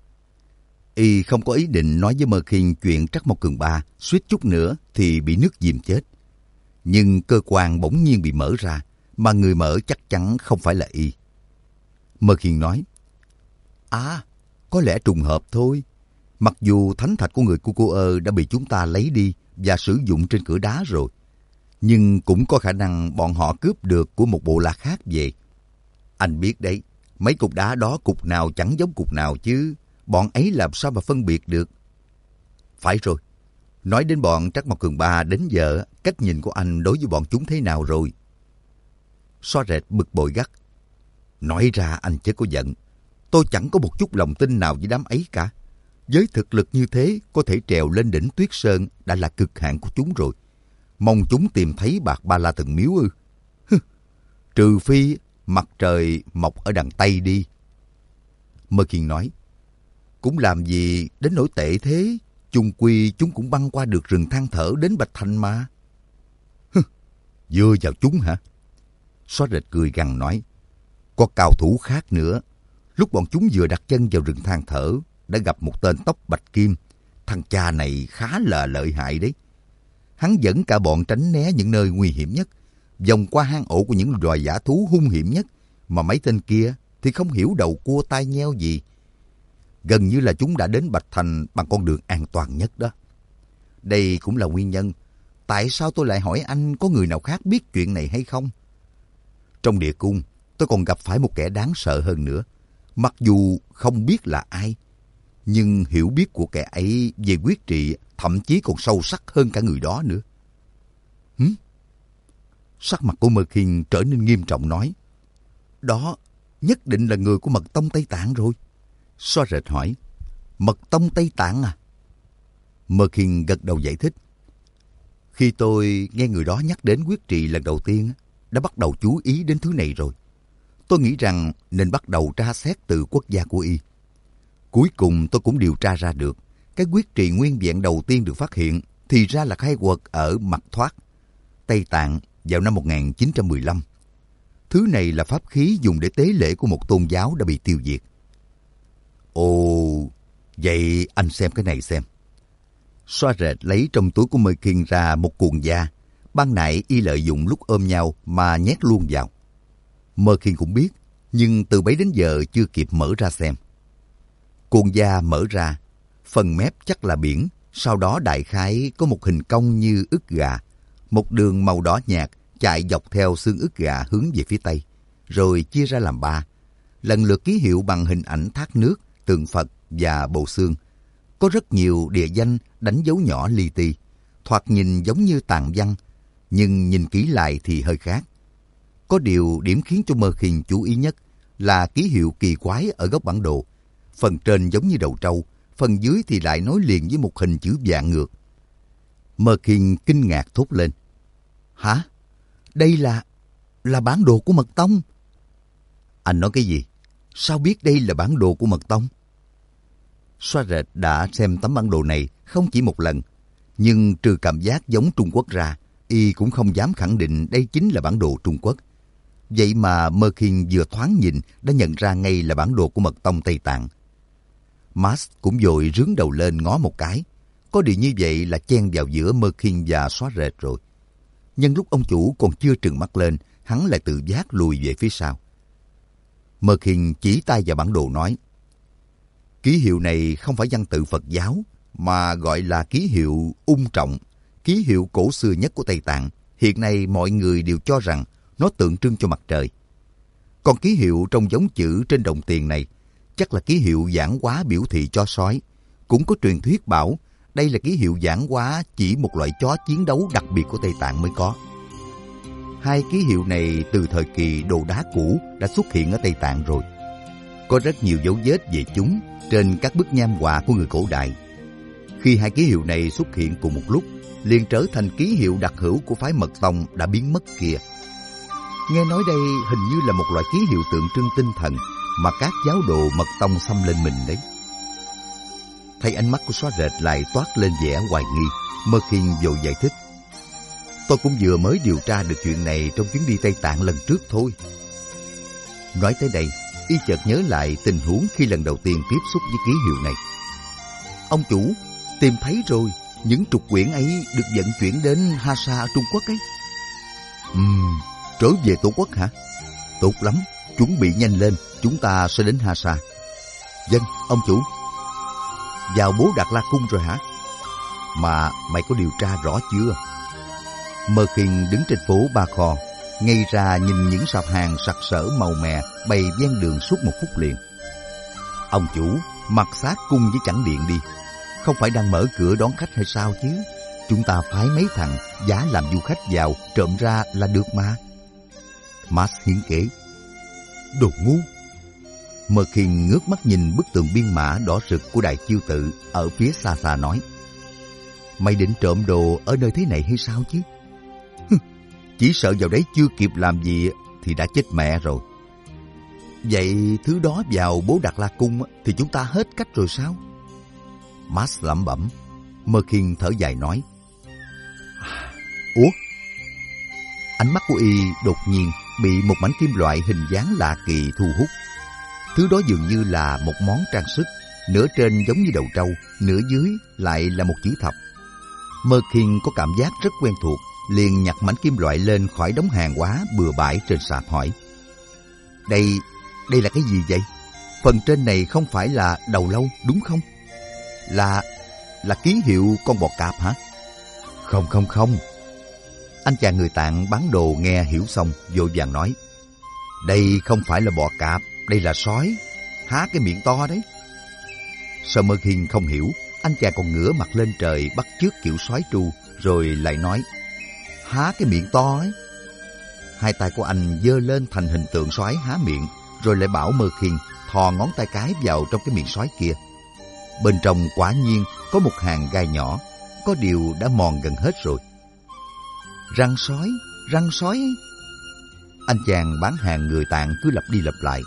Y không có ý định nói với Mơ Khiên chuyện Trắc Mộc Cường Ba suýt chút nữa thì bị nước dìm chết. Nhưng cơ quan bỗng nhiên bị mở ra, mà người mở chắc chắn không phải là Y. Mơ Khiên nói, à, có lẽ trùng hợp thôi. Mặc dù thánh thạch của người Cucuơ đã bị chúng ta lấy đi và sử dụng trên cửa đá rồi, nhưng cũng có khả năng bọn họ cướp được của một bộ lạc khác về. Anh biết đấy, mấy cục đá đó cục nào chẳng giống cục nào chứ, bọn ấy làm sao mà phân biệt được. Phải rồi, nói đến bọn Trắc Mộc Cường Ba đến giờ, cách nhìn của anh đối với bọn chúng thế nào rồi? Xoa rệt bực bội gắt, nói ra anh chớ có giận, tôi chẳng có một chút lòng tin nào với đám ấy cả. Với thực lực như thế, có thể trèo lên đỉnh Tuyết Sơn đã là cực hạn của chúng rồi. Mong chúng tìm thấy Bạc Ba La Thần Miếu ư? Hừ, trừ phi mặt trời mọc ở đằng Tây đi. Mơ Khiên nói, cũng làm gì đến nỗi tệ thế, chung quy chúng cũng băng qua được rừng than thở đến Bạch Thành mà. Hừ, dưa vào chúng hả? Xoa rệt cười gằn nói, có cao thủ khác nữa. Lúc bọn chúng vừa đặt chân vào rừng than thở, đã gặp một tên tóc bạch kim. Thằng cha này khá là lợi hại đấy. Hắn dẫn cả bọn tránh né những nơi nguy hiểm nhất, vòng qua hang ổ của những loài dã thú hung hiểm nhất, mà mấy tên kia thì không hiểu đầu cua tai nheo gì. Gần như là chúng đã đến Bạch Thành bằng con đường an toàn nhất đó. Đây cũng là nguyên nhân tại sao tôi lại hỏi anh có người nào khác biết chuyện này hay không? Trong địa cung, tôi còn gặp phải một kẻ đáng sợ hơn nữa. Mặc dù không biết là ai, nhưng hiểu biết của kẻ ấy về quyết trị thậm chí còn sâu sắc hơn cả người đó nữa. Hứ? Sắc mặt của Merkin trở nên nghiêm trọng nói. Đó nhất định là người của Mật Tông Tây Tạng rồi. Xoa rệt hỏi. Mật Tông Tây Tạng à? Merkin gật đầu giải thích. Khi tôi nghe người đó nhắc đến quyết trị lần đầu tiên, đã bắt đầu chú ý đến thứ này rồi. Tôi nghĩ rằng nên bắt đầu tra xét từ quốc gia của y. Cuối cùng tôi cũng điều tra ra được, cái quyết trị nguyên vẹn đầu tiên được phát hiện thì ra là khai quật ở Mật Thoát, Tây Tạng vào năm một nghìn chín trăm mười lăm. Thứ này là pháp khí dùng để tế lễ của một tôn giáo đã bị tiêu diệt. Ồ, vậy anh xem cái này xem. Xoa rệt lấy trong túi của Merkin ra một cuộn da. Ban nãy y lợi dụng lúc ôm nhau mà nhét luôn vào. Merkin cũng biết, nhưng từ bấy đến giờ chưa kịp mở ra xem. Cuộn da mở ra, phần mép chắc là biển, sau đó đại khái có một hình cong như ức gà. Một đường màu đỏ nhạt chạy dọc theo xương ức gà hướng về phía tây, rồi chia ra làm ba. Lần lượt ký hiệu bằng hình ảnh thác nước, tượng Phật và bộ xương. Có rất nhiều địa danh đánh dấu nhỏ li ti, thoạt nhìn giống như tàn văn, nhưng nhìn kỹ lại thì hơi khác. Có điều điểm khiến cho Merkin chú ý nhất là ký hiệu kỳ quái ở góc bản đồ. Phần trên giống như đầu trâu, phần dưới thì lại nối liền với một hình chữ vạn ngược. Merkin kinh ngạc thốt lên. Hả? Đây là... là bản đồ của Mật Tông? Anh nói cái gì? Sao biết đây là bản đồ của Mật Tông? Xoa rệt đã xem tấm bản đồ này không chỉ một lần, nhưng trừ cảm giác giống Trung Quốc ra, y cũng không dám khẳng định đây chính là bản đồ Trung Quốc. Vậy mà Merkin vừa thoáng nhìn đã nhận ra ngay là bản đồ của Mật Tông Tây Tạng. Max cũng vội rướn đầu lên ngó một cái. Có điều như vậy là chen vào giữa Merkin và xóa rệt rồi. Nhân lúc ông chủ còn chưa trừng mắt lên, hắn lại tự giác lùi về phía sau. Merkin chỉ tay vào bản đồ nói. Ký hiệu này không phải văn tự Phật giáo, mà gọi là ký hiệu ung trọng, ký hiệu cổ xưa nhất của Tây Tạng. Hiện nay mọi người đều cho rằng nó tượng trưng cho mặt trời. Còn ký hiệu trong giống chữ trên đồng tiền này chắc là ký hiệu giảng hóa biểu thị chó sói. Cũng có truyền thuyết bảo đây là ký hiệu giảng hóa chỉ một loại chó chiến đấu đặc biệt của Tây Tạng mới có. Hai ký hiệu này từ thời kỳ đồ đá cũ đã xuất hiện ở Tây Tạng rồi. Có rất nhiều dấu vết về chúng trên các bức nham họa của người cổ đại. Khi hai ký hiệu này xuất hiện cùng một lúc, liền trở thành ký hiệu đặc hữu của phái Mật Tông đã biến mất kia. Nghe nói đây hình như là một loại ký hiệu tượng trưng tinh thần mà các giáo đồ Mật Tông xăm lên mình đấy. Thấy ánh mắt của xóa rệt lại toát lên vẻ hoài nghi, Merkin vội giải thích. Tôi cũng vừa mới điều tra được chuyện này trong chuyến đi Tây Tạng lần trước thôi. Nói tới đây, y chợt nhớ lại tình huống khi lần đầu tiên tiếp xúc với ký hiệu này. Ông chủ, tìm thấy rồi, những trục quyển ấy được vận chuyển đến Hasa ở Trung Quốc ấy. Ừm, trở về Tổ quốc hả? Tốt lắm, chuẩn bị nhanh lên, chúng ta sẽ đến Hasa. Vâng, ông chủ. Vào Bố Đạt La Cung rồi hả? Mà mày có điều tra rõ chưa? Merkin đứng trên phố Ba Kho, ngay ra nhìn những sạp hàng sặc sỡ màu mè bày ven đường suốt một phút liền. Ông chủ, mặc xác cung với chẳng điện đi. Không phải đang mở cửa đón khách hay sao chứ? Chúng ta phái mấy thằng giả làm du khách vào, trộm ra là được mà. Max hiến kế. Đồ ngu! Merkin ngước mắt nhìn bức tường biên mã đỏ rực của Đại Chiêu Tự ở phía xa xa nói. Mày định trộm đồ ở nơi thế này hay sao chứ? Chỉ sợ vào đấy chưa kịp làm gì thì đã chết mẹ rồi. Vậy thứ đó vào Bố Đạt La Cung thì chúng ta hết cách rồi sao? Max lẩm bẩm. Merkin thở dài nói. Ủa? Ánh mắt của y đột nhiên bị một mảnh kim loại hình dáng lạ kỳ thu hút. Thứ đó dường như là một món trang sức, nửa trên giống như đầu trâu, nửa dưới lại là một chữ thập. Merkin có cảm giác rất quen thuộc, liền nhặt mảnh kim loại lên khỏi đống hàng hóa bừa bãi trên sạp hỏi. Đây, đây là cái gì vậy? Phần trên này không phải là đầu lâu đúng không? Là, là ký hiệu con bò cạp hả? Không không không, Anh chàng người Tạng bán đồ nghe hiểu xong, vội vàng nói: đây không phải là bọ cạp, đây là sói, há cái miệng to đấy. Sợ Mơ Khiên không hiểu, anh chàng còn ngửa mặt lên trời bắt chước kiểu sói tru, rồi lại nói: há cái miệng to ấy. Hai tay của anh giơ lên thành hình tượng sói há miệng, rồi lại bảo Mơ Khiên thò ngón tay cái vào trong cái miệng sói kia. Bên trong quả nhiên có một hàng gai nhỏ, có điều đã mòn gần hết rồi. Răng sói, răng sói. Anh chàng bán hàng người Tạng cứ lặp đi lặp lại.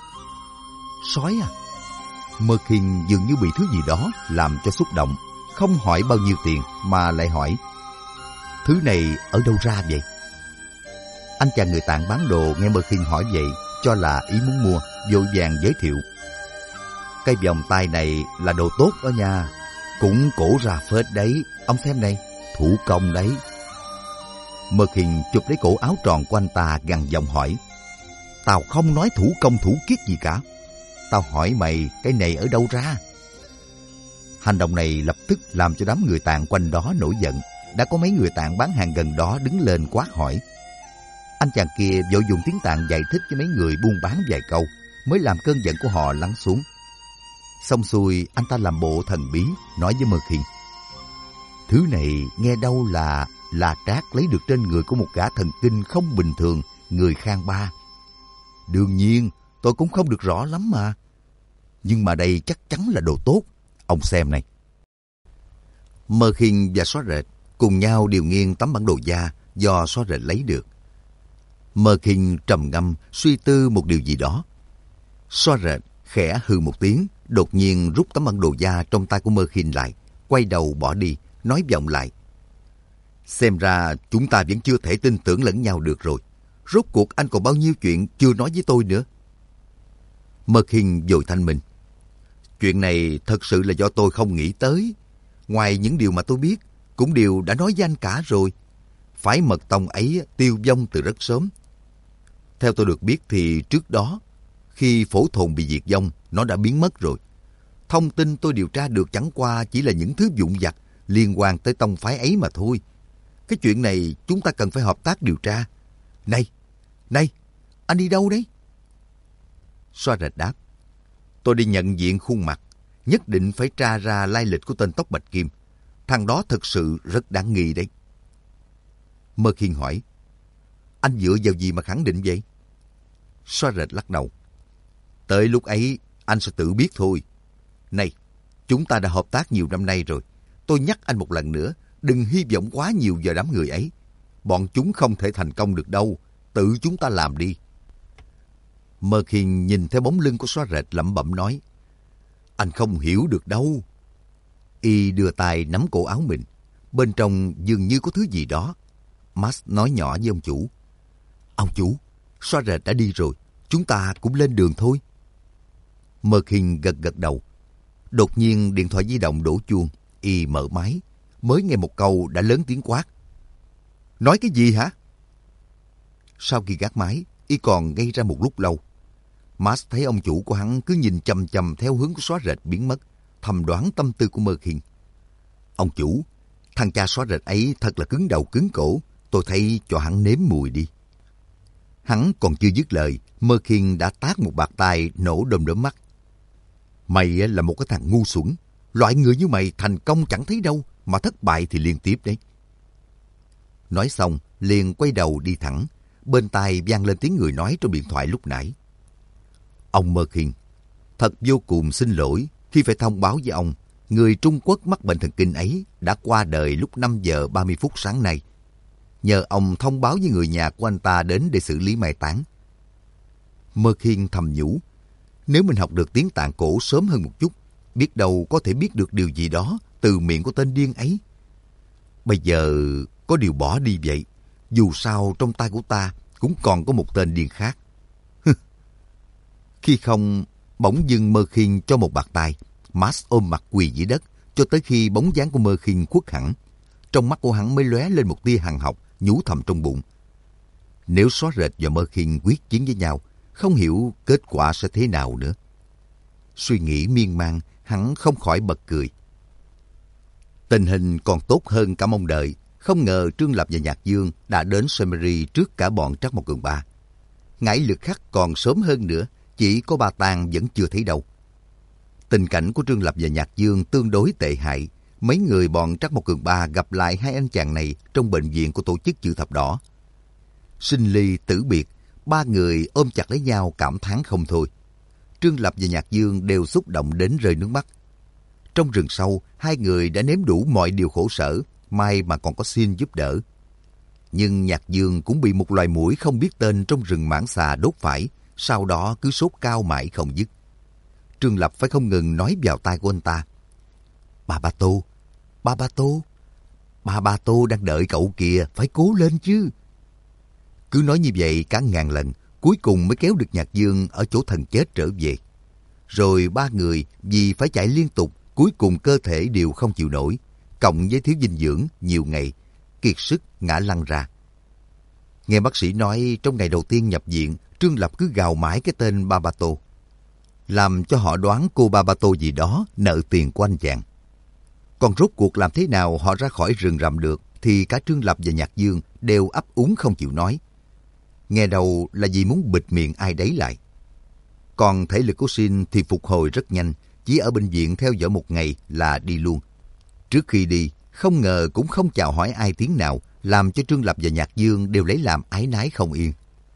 Sói à? Mơ Khiên dường như bị thứ gì đó làm cho xúc động, không hỏi bao nhiêu tiền mà lại hỏi: thứ này ở đâu ra vậy? Anh chàng người Tạng bán đồ nghe Mơ Khiên hỏi vậy, cho là ý muốn mua, vội vàng giới thiệu: cái vòng tay này là đồ tốt đó nha, cũng cổ ra phết đấy, ông xem này, thủ công đấy. Mơ Khiên chụp lấy cổ áo tròn của anh ta, gằn giọng hỏi: tao không nói thủ công thủ kiết gì cả, tao hỏi mày cái này ở đâu ra? Hành động này lập tức làm cho đám người Tạng quanh đó nổi giận. Đã có mấy người Tạng bán hàng gần đó đứng lên quát hỏi. Anh chàng kia vội dùng tiếng Tạng giải thích cho mấy người buôn bán vài câu, mới làm cơn giận của họ lắng xuống. Xong xuôi, anh ta làm bộ thần bí, nói với Mơ Khiên: thứ này nghe đâu là là trác lấy được trên người của một gã thần kinh không bình thường, người Khang Ba. Đương nhiên, tôi cũng không được rõ lắm mà. Nhưng mà đây chắc chắn là đồ tốt. Ông xem này. Mơ Khiên và Xóa Rệt cùng nhau điều nghiên tấm bản đồ da do Xóa Rệt lấy được. Mơ Khiên trầm ngâm suy tư một điều gì đó. Xóa Rệt khẽ hừ một tiếng, đột nhiên rút tấm bản đồ da trong tay của Mơ Khiên lại, quay đầu bỏ đi, nói vọng lại: xem ra chúng ta vẫn chưa thể tin tưởng lẫn nhau được rồi. Rốt cuộc anh còn bao nhiêu chuyện chưa nói với tôi nữa. Mơ Khiên vội thanh minh: chuyện này thật sự là do tôi không nghĩ tới. Ngoài những điều mà tôi biết, cũng đều đã nói với anh cả rồi. Phái Mật Tông ấy tiêu vong từ rất sớm. Theo tôi được biết thì trước đó, khi Phổ Thồn bị diệt vong, nó đã biến mất rồi. Thông tin tôi điều tra được chẳng qua chỉ là những thứ vụn vặt liên quan tới tông phái ấy mà thôi. Cái chuyện này chúng ta cần phải hợp tác điều tra. Này, này, anh đi đâu đấy? Xóa Rệt đáp: tôi đi nhận diện khuôn mặt, nhất định phải tra ra lai lịch của tên tóc bạch kim. Thằng đó thực sự rất đáng nghi đấy. Mơ Khiên hỏi: anh dựa vào gì mà khẳng định vậy? Xóa Rệt lắc đầu: tới lúc ấy anh sẽ tự biết thôi. Này, chúng ta đã hợp tác nhiều năm nay rồi. Tôi nhắc anh một lần nữa, đừng hy vọng quá nhiều vào đám người ấy. Bọn chúng không thể thành công được đâu. Tự chúng ta làm đi. Mơ Khiên nhìn theo bóng lưng của Xóa Rệt lẩm bẩm nói: anh không hiểu được đâu. Y đưa tay nắm cổ áo mình. Bên trong dường như có thứ gì đó. Max nói nhỏ với ông chủ: ông chủ, Xóa Rệt đã đi rồi, chúng ta cũng lên đường thôi. Mơ Khiên gật gật đầu. Đột nhiên điện thoại di động đổ chuông. Y mở máy, mới nghe một câu đã lớn tiếng quát: nói cái gì hả? Sau khi gác máy, Y còn ngây ra một lúc lâu. Max thấy ông chủ của hắn cứ nhìn chằm chằm theo hướng của Xóa Rệt biến mất, thầm đoán tâm tư của Mơ Khiên. Ông chủ, thằng cha Xóa Rệt ấy thật là cứng đầu cứng cổ, tôi thấy cho hắn nếm mùi đi. Hắn còn chưa dứt lời, Mơ Khiên đã tát một bạt tai nổ đom đóm mắt. Mày là một cái thằng ngu xuẩn. Loại người như mày thành công chẳng thấy đâu, mà thất bại thì liên tiếp đấy. Nói xong, liền quay đầu đi thẳng. Bên tai vang lên tiếng người nói trong điện thoại lúc nãy. Ông Mơ Khiên, thật vô cùng xin lỗi khi phải thông báo với ông, người Trung Quốc mắc bệnh thần kinh ấy đã qua đời lúc năm giờ ba mươi phút sáng nay. Nhờ ông thông báo với người nhà của anh ta đến để xử lý mai táng. Mơ Khiên thầm nhủ, nếu mình học được tiếng Tạng cổ sớm hơn một chút, biết đâu có thể biết được điều gì đó từ miệng của tên điên ấy. Bây giờ có điều bỏ đi vậy, dù sao trong tay của ta cũng còn có một tên điên khác. Khi không, bỗng dưng Mơ Khiên cho một bạt tai. Max ôm mặt quỳ dưới đất cho tới khi bóng dáng của Mơ Khiên khuất hẳn. Trong mắt của hắn mới lóe lên một tia hằn học, nhủ thầm trong bụng. Nếu Xóa Rệt và Mơ Khiên quyết chiến với nhau, không hiểu kết quả sẽ thế nào nữa. Suy nghĩ miên man, hắn không khỏi bật cười. Tình hình còn tốt hơn cả mong đợi, Không ngờ Trương Lập và Nhạc Dương đã đến Semery trước cả bọn Trắc Mộc Cường Ba. Ngải Lực Khắc còn sớm hơn nữa, chỉ có Ba Tàng vẫn chưa thấy đâu. Tình cảnh của Trương Lập và Nhạc Dương tương đối tệ hại. Mấy người bọn Trắc Mộc Cường Ba gặp lại hai anh chàng này trong bệnh viện của tổ chức Chữ Thập Đỏ. Sinh ly tử biệt, ba người ôm chặt lấy nhau cảm thán không thôi. Trương Lập và Nhạc Dương đều xúc động đến rơi nước mắt. Trong rừng sâu, hai người đã nếm đủ mọi điều khổ sở, may mà còn có xin giúp đỡ. Nhưng Nhạc Dương cũng bị một loài muỗi không biết tên trong rừng mãng xà đốt phải, sau đó cứ sốt cao mãi không dứt. Trương Lập phải không ngừng nói vào tai của anh ta. Ba Ba Tô, Ba Ba Tô, Ba Ba Tô đang đợi cậu kìa, phải cố lên chứ. Cứ nói như vậy cả ngàn lần, cuối cùng mới kéo được Nhạc Dương ở chỗ thần chết trở về. Rồi ba người vì phải chạy liên tục, cuối cùng cơ thể đều không chịu nổi, cộng với thiếu dinh dưỡng nhiều ngày, kiệt sức ngã lăn ra. Nghe bác sĩ nói trong ngày đầu tiên nhập viện, Trương Lập cứ gào mãi cái tên Ba Ba Tô, làm cho họ đoán cô Ba Ba Tô gì đó nợ tiền của anh chàng. Còn rốt cuộc làm thế nào họ ra khỏi rừng rậm được thì cả Trương Lập và Nhạc Dương đều ấp úng không chịu nói. Nghe đầu là vì muốn bịt miệng ai đấy lại. Còn thể lực của Sin thì phục hồi rất nhanh, chỉ ở bệnh viện theo dõi một ngày là đi luôn. Trước khi đi, không ngờ cũng không chào hỏi ai tiếng nào, làm cho Trương Lập và Nhạc Dương đều lấy làm áy náy không yên.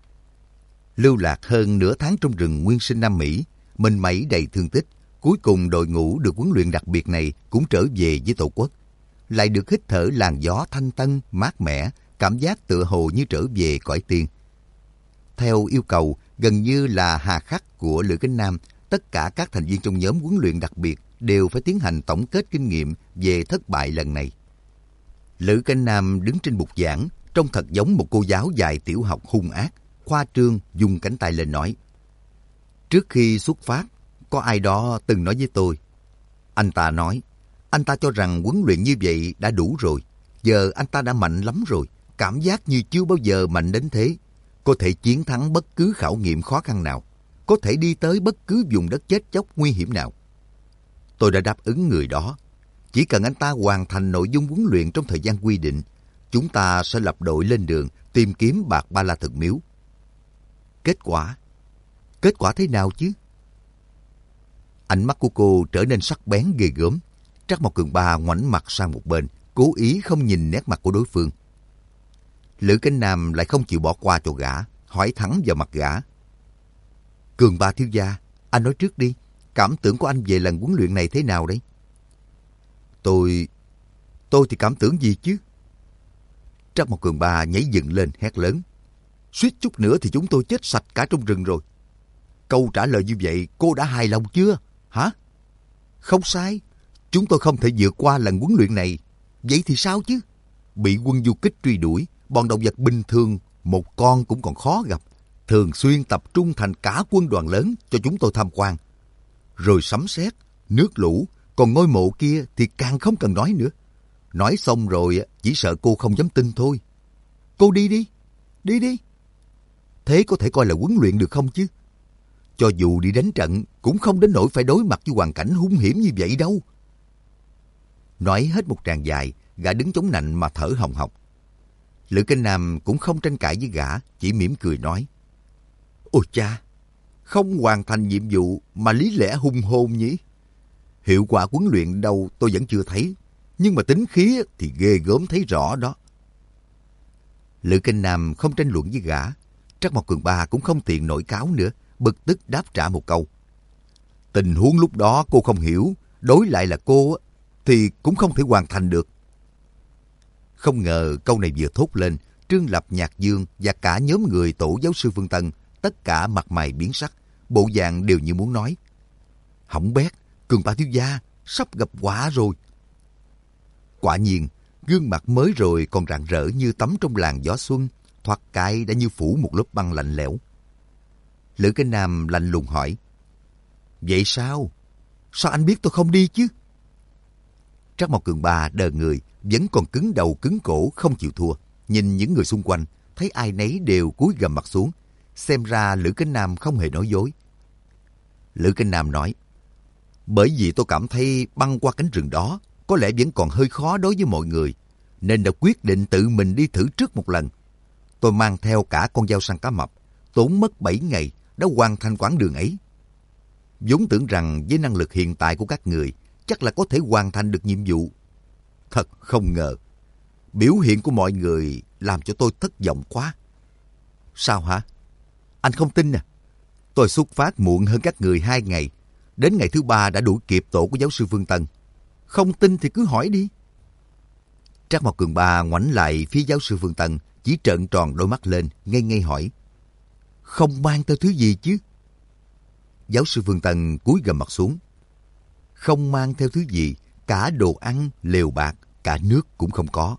Lưu lạc hơn nửa tháng trong rừng nguyên sinh Nam Mỹ, mình mẩy đầy thương tích, cuối cùng đội ngũ được huấn luyện đặc biệt này cũng trở về với Tổ quốc. Lại được hít thở làn gió thanh tân, mát mẻ, cảm giác tựa hồ như trở về cõi tiên. Theo yêu cầu gần như là hà khắc của Lữ Cánh Nam, tất cả các thành viên trong nhóm huấn luyện đặc biệt đều phải tiến hành tổng kết kinh nghiệm về thất bại lần này. Lữ Cánh Nam đứng trên bục giảng, trông thật giống một cô giáo dạy tiểu học hung ác, khoa trương dùng cánh tay lên nói. Trước khi xuất phát, có ai đó từng nói với tôi. Anh ta nói, anh ta cho rằng huấn luyện như vậy đã đủ rồi. Giờ anh ta đã mạnh lắm rồi, cảm giác như chưa bao giờ mạnh đến thế. Có thể chiến thắng bất cứ khảo nghiệm khó khăn nào, có thể đi tới bất cứ vùng đất chết chóc nguy hiểm nào. Tôi đã đáp ứng người đó. Chỉ cần anh ta hoàn thành nội dung huấn luyện trong thời gian quy định, chúng ta sẽ lập đội lên đường tìm kiếm bạc Ba La Thần Miếu. Kết quả? Kết quả thế nào chứ? Ánh mắt của cô trở nên sắc bén ghê gớm. Trắc Mộc Cường Ba ngoảnh mặt sang một bên, cố ý không nhìn nét mặt của đối phương. Lữ Cánh Nam lại không chịu bỏ qua cho gã, hỏi thẳng vào mặt gã. Cường Ba thiếu gia, anh nói trước đi, cảm tưởng của anh về lần huấn luyện này thế nào đấy? Tôi... tôi thì cảm tưởng gì chứ? Trắc Mộc Cường Ba nhảy dựng lên hét lớn. Suýt chút nữa thì chúng tôi chết sạch cả trong rừng rồi. Câu trả lời như vậy cô đã hài lòng chưa? Hả? Không sai. Chúng tôi không thể vượt qua lần huấn luyện này. Vậy thì sao chứ? Bị quân du kích truy đuổi, bọn động vật bình thường, một con cũng còn khó gặp. Thường xuyên tập trung thành cả quân đoàn lớn cho chúng tôi tham quan. Rồi sấm sét, nước lũ, còn ngôi mộ kia thì càng không cần nói nữa. Nói xong rồi chỉ sợ cô không dám tin thôi. Cô đi đi, đi đi. Thế có thể coi là huấn luyện được không chứ? Cho dù đi đánh trận cũng không đến nỗi phải đối mặt với hoàn cảnh hung hiểm như vậy đâu. Nói hết một tràng dài, gã đứng chống nạnh mà thở hồng hộc. Lữ Cánh Nam cũng không tranh cãi với gã, chỉ mỉm cười nói. Ôi cha, không hoàn thành nhiệm vụ mà lý lẽ hung hồn nhỉ? Hiệu quả huấn luyện đâu tôi vẫn chưa thấy, nhưng mà tính khí thì ghê gớm thấy rõ đó. Lữ Cánh Nam không tranh luận với gã. Trắc Mộc Cường Ba cũng không tiện nổi cáo nữa, bực tức đáp trả một câu. Tình huống lúc đó cô không hiểu, đối lại là cô thì cũng không thể hoàn thành được. Không ngờ câu này vừa thốt lên, Trương Lập, Nhạc Dương và cả nhóm người tổ giáo sư Phương Tân, tất cả mặt mày biến sắc, bộ dạng đều như muốn nói. Hỏng bét, Cường Ba thiếu gia, sắp gặp họa rồi. Quả nhiên, gương mặt mới rồi còn rạng rỡ như tắm trong làn gió xuân, thoạt cái đã như phủ một lớp băng lạnh lẽo. Lữ Cánh Nam lạnh lùng hỏi. Vậy sao? Sao anh biết tôi không đi chứ? Trắc Mộc Cường Ba đờ người, vẫn còn cứng đầu cứng cổ không chịu thua. Nhìn những người xung quanh, thấy ai nấy đều cúi gằm mặt xuống. Xem ra Lữ Cánh Nam không hề nói dối. Lữ Cánh Nam nói. Bởi vì tôi cảm thấy băng qua cánh rừng đó có lẽ vẫn còn hơi khó đối với mọi người. nên đã quyết định tự mình đi thử trước một lần. Tôi mang theo cả con dao săn cá mập, tốn mất bảy ngày đã hoàn thành quãng đường ấy. Vốn tưởng rằng với năng lực hiện tại của các người, chắc là có thể hoàn thành được nhiệm vụ. Thật không ngờ, biểu hiện của mọi người làm cho tôi thất vọng quá. Sao hả? Anh không tin à? Tôi xuất phát muộn hơn các người hai ngày. Đến ngày thứ ba đã đuổi kịp tổ của giáo sư Phương Tân. Không tin thì cứ hỏi đi. Trác Mộc Cường Ba ngoảnh lại phía giáo sư Phương Tân, chỉ trợn tròn đôi mắt lên, ngây ngây hỏi. Không mang theo thứ gì chứ? Giáo sư Phương Tân cúi gằm mặt xuống. Không mang theo thứ gì, cả đồ ăn, lều bạc, cả nước cũng không có.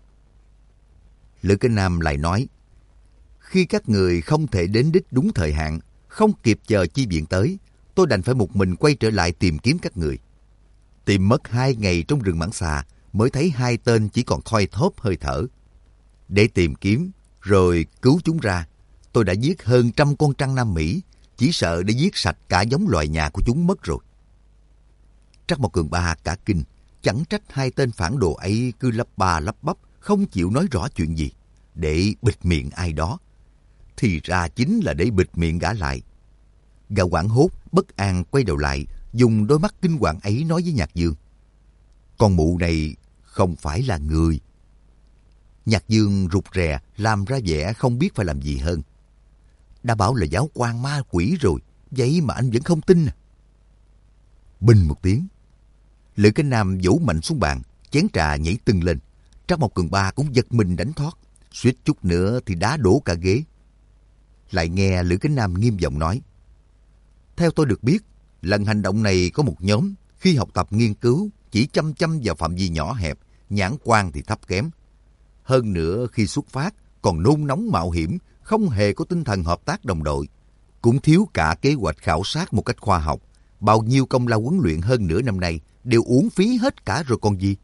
Lữ Kinh Nam lại nói, khi các người không thể đến đích đúng thời hạn, không kịp chờ chi viện tới, tôi đành phải một mình quay trở lại tìm kiếm các người. Tìm mất hai ngày trong rừng Mãng Xà mới thấy hai tên chỉ còn thoi thóp hơi thở. Để tìm kiếm, rồi cứu chúng ra, tôi đã giết hơn trăm con trăng Nam Mỹ, chỉ sợ để giết sạch cả giống loài nhà của chúng mất rồi. Trác Mộc Cường Ba cả kinh, chẳng trách hai tên phản đồ ấy cứ lắp ba lắp bắp, không chịu nói rõ chuyện gì, để bịt miệng ai đó. Thì ra chính là để bịt miệng gã lại. Gã hoảng hốt, bất an quay đầu lại, dùng đôi mắt kinh hoàng ấy nói với Nhạc Dương. Con mụ này không phải là người. Nhạc Dương rụt rè, làm ra vẻ không biết phải làm gì hơn. Đã bảo là giáo quan ma quỷ rồi, vậy mà anh vẫn không tin à? Bình một tiếng, Lữ Kinh Nam vỗ mạnh xuống bàn, chén trà nhảy tưng lên. Trác Mộc Cường Ba cũng giật mình đánh thoát, suýt chút nữa thì đá đổ cả ghế. Lại nghe Lữ Kinh Nam nghiêm giọng nói. Theo tôi được biết, lần hành động này có một nhóm khi học tập nghiên cứu chỉ chăm chăm vào phạm vi nhỏ hẹp, nhãn quan thì thấp kém. Hơn nữa khi xuất phát còn nôn nóng mạo hiểm, không hề có tinh thần hợp tác đồng đội. Cũng thiếu cả kế hoạch khảo sát một cách khoa học. Bao nhiêu công lao huấn luyện hơn nửa năm nay đều uổng phí hết cả rồi còn gì.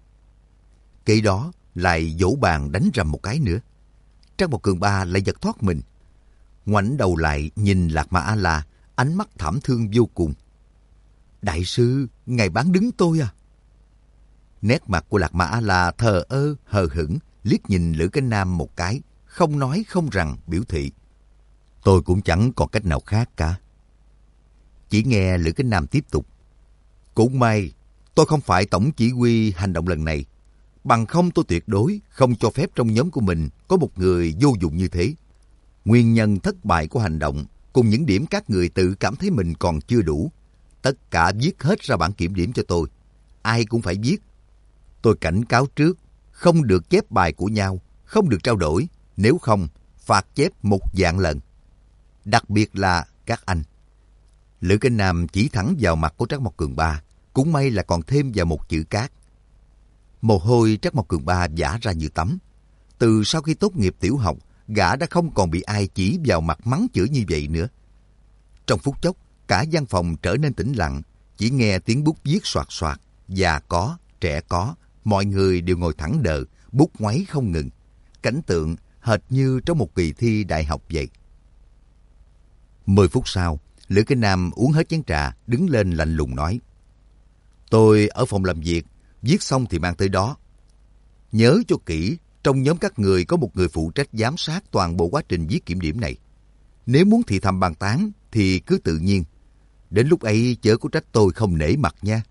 Kế đó lại vỗ bàn đánh rầm một cái nữa. Trác Mộc Cường Ba lại giật thoát mình. Ngoảnh đầu lại nhìn Lạc Ma A-la, ánh mắt thảm thương vô cùng. Đại sư, ngài bán đứng tôi à? Nét mặt của Lạc Ma A-la thờ ơ, hờ hững, liếc nhìn Lữ Kinh Nam một cái, không nói không rằng biểu thị. Tôi cũng chẳng còn cách nào khác cả. Chỉ nghe Lữ Kinh Nam tiếp tục. Cũng may, tôi không phải tổng chỉ huy hành động lần này. Bằng không tôi tuyệt đối không cho phép trong nhóm của mình có một người vô dụng như thế. Nguyên nhân thất bại của hành động cùng những điểm các người tự cảm thấy mình còn chưa đủ. Tất cả viết hết ra bản kiểm điểm cho tôi. Ai cũng phải viết. Tôi cảnh cáo trước, không được chép bài của nhau, không được trao đổi. Nếu không, phạt chép một vạn lần. Đặc biệt là các anh. Lữ Kinh Nam chỉ thẳng vào mặt của Trác Mộc Cường Ba, cũng may là còn thêm vào một chữ cát. Mồ hôi Trác Mộc Cường Ba vã ra như tắm. Từ sau khi tốt nghiệp tiểu học, gã đã không còn bị ai chỉ vào mặt mắng chửi như vậy nữa. Trong phút chốc, cả gian phòng trở nên tĩnh lặng, chỉ nghe tiếng bút viết soạt soạt, già có, trẻ có, mọi người đều ngồi thẳng đờ, bút ngoáy không ngừng. Cảnh tượng hệt như trong một kỳ thi đại học vậy. Mười phút sau, Lữ Kinh Nam uống hết chén trà, đứng lên lạnh lùng nói. Tôi ở phòng làm việc, viết xong thì mang tới đó. Nhớ cho kỹ, trong nhóm các người có một người phụ trách giám sát toàn bộ quá trình viết kiểm điểm này. Nếu muốn thì thầm bàn tán thì cứ tự nhiên. Đến lúc ấy chớ có trách tôi không nể mặt nha.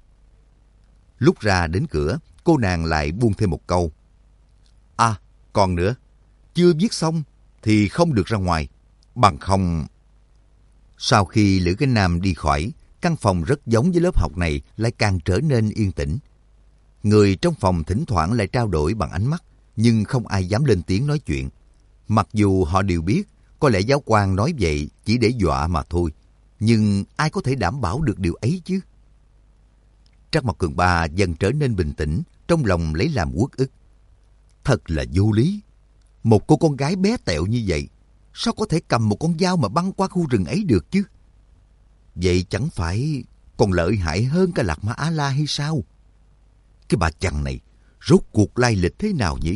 Lúc ra đến cửa, cô nàng lại buông thêm một câu. À, còn nữa, chưa viết xong thì không được ra ngoài, bằng không... Sau khi Lữ Kinh Nam đi khỏi, căn phòng rất giống với lớp học này lại càng trở nên yên tĩnh. Người trong phòng thỉnh thoảng lại trao đổi bằng ánh mắt, nhưng không ai dám lên tiếng nói chuyện. Mặc dù họ đều biết, có lẽ giáo quan nói vậy chỉ để dọa mà thôi. Nhưng ai có thể đảm bảo được điều ấy chứ? Trác Mộc Cường Ba dần trở nên bình tĩnh, trong lòng lấy làm uất ức. Thật là vô lý. Một cô con gái bé tẹo như vậy, sao có thể cầm một con dao mà băng qua khu rừng ấy được chứ? Vậy chẳng phải còn lợi hại hơn cả Lạc Ma A-la hay sao? Cái bà chằn này, rốt cuộc lai lịch thế nào nhỉ?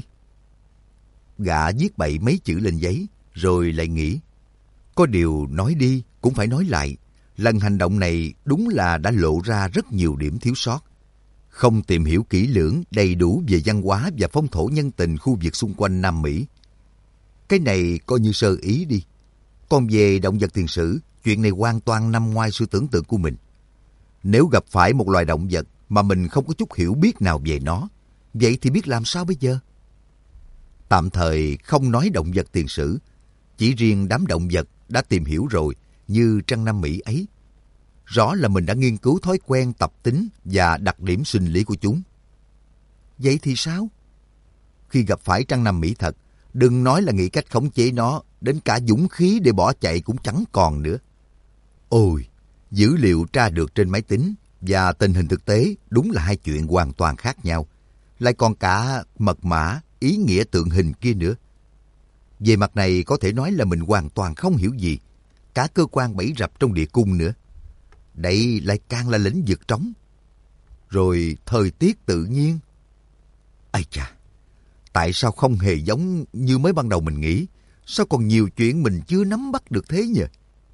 Gã viết bậy mấy chữ lên giấy, rồi lại nghĩ. Có điều nói đi, cũng phải nói lại. Lần hành động này đúng là đã lộ ra rất nhiều điểm thiếu sót. Không tìm hiểu kỹ lưỡng đầy đủ về văn hóa và phong thổ nhân tình khu vực xung quanh Nam Mỹ. Cái này coi như sơ ý đi. Còn về động vật tiền sử, chuyện này hoàn toàn nằm ngoài sự tưởng tượng của mình. Nếu gặp phải một loài động vật mà mình không có chút hiểu biết nào về nó, vậy thì biết làm sao bây giờ? Tạm thời không nói động vật tiền sử, chỉ riêng đám động vật đã tìm hiểu rồi như trăng Nam Mỹ ấy. Rõ là mình đã nghiên cứu thói quen, tập tính và đặc điểm sinh lý của chúng. Vậy thì sao? Khi gặp phải trăng Nam Mỹ thật, đừng nói là nghĩ cách khống chế nó, đến cả dũng khí để bỏ chạy cũng chẳng còn nữa. Ôi, dữ liệu tra được trên máy tính và tình hình thực tế đúng là hai chuyện hoàn toàn khác nhau. Lại còn cả mật mã, ý nghĩa tượng hình kia nữa. Về mặt này có thể nói là mình hoàn toàn không hiểu gì. Cả cơ quan bẫy rập trong địa cung nữa. Đây lại càng là lĩnh vực trống. Rồi thời tiết tự nhiên. Ây chà, tại sao không hề giống như mới ban đầu mình nghĩ? Sao còn nhiều chuyện mình chưa nắm bắt được thế nhỉ?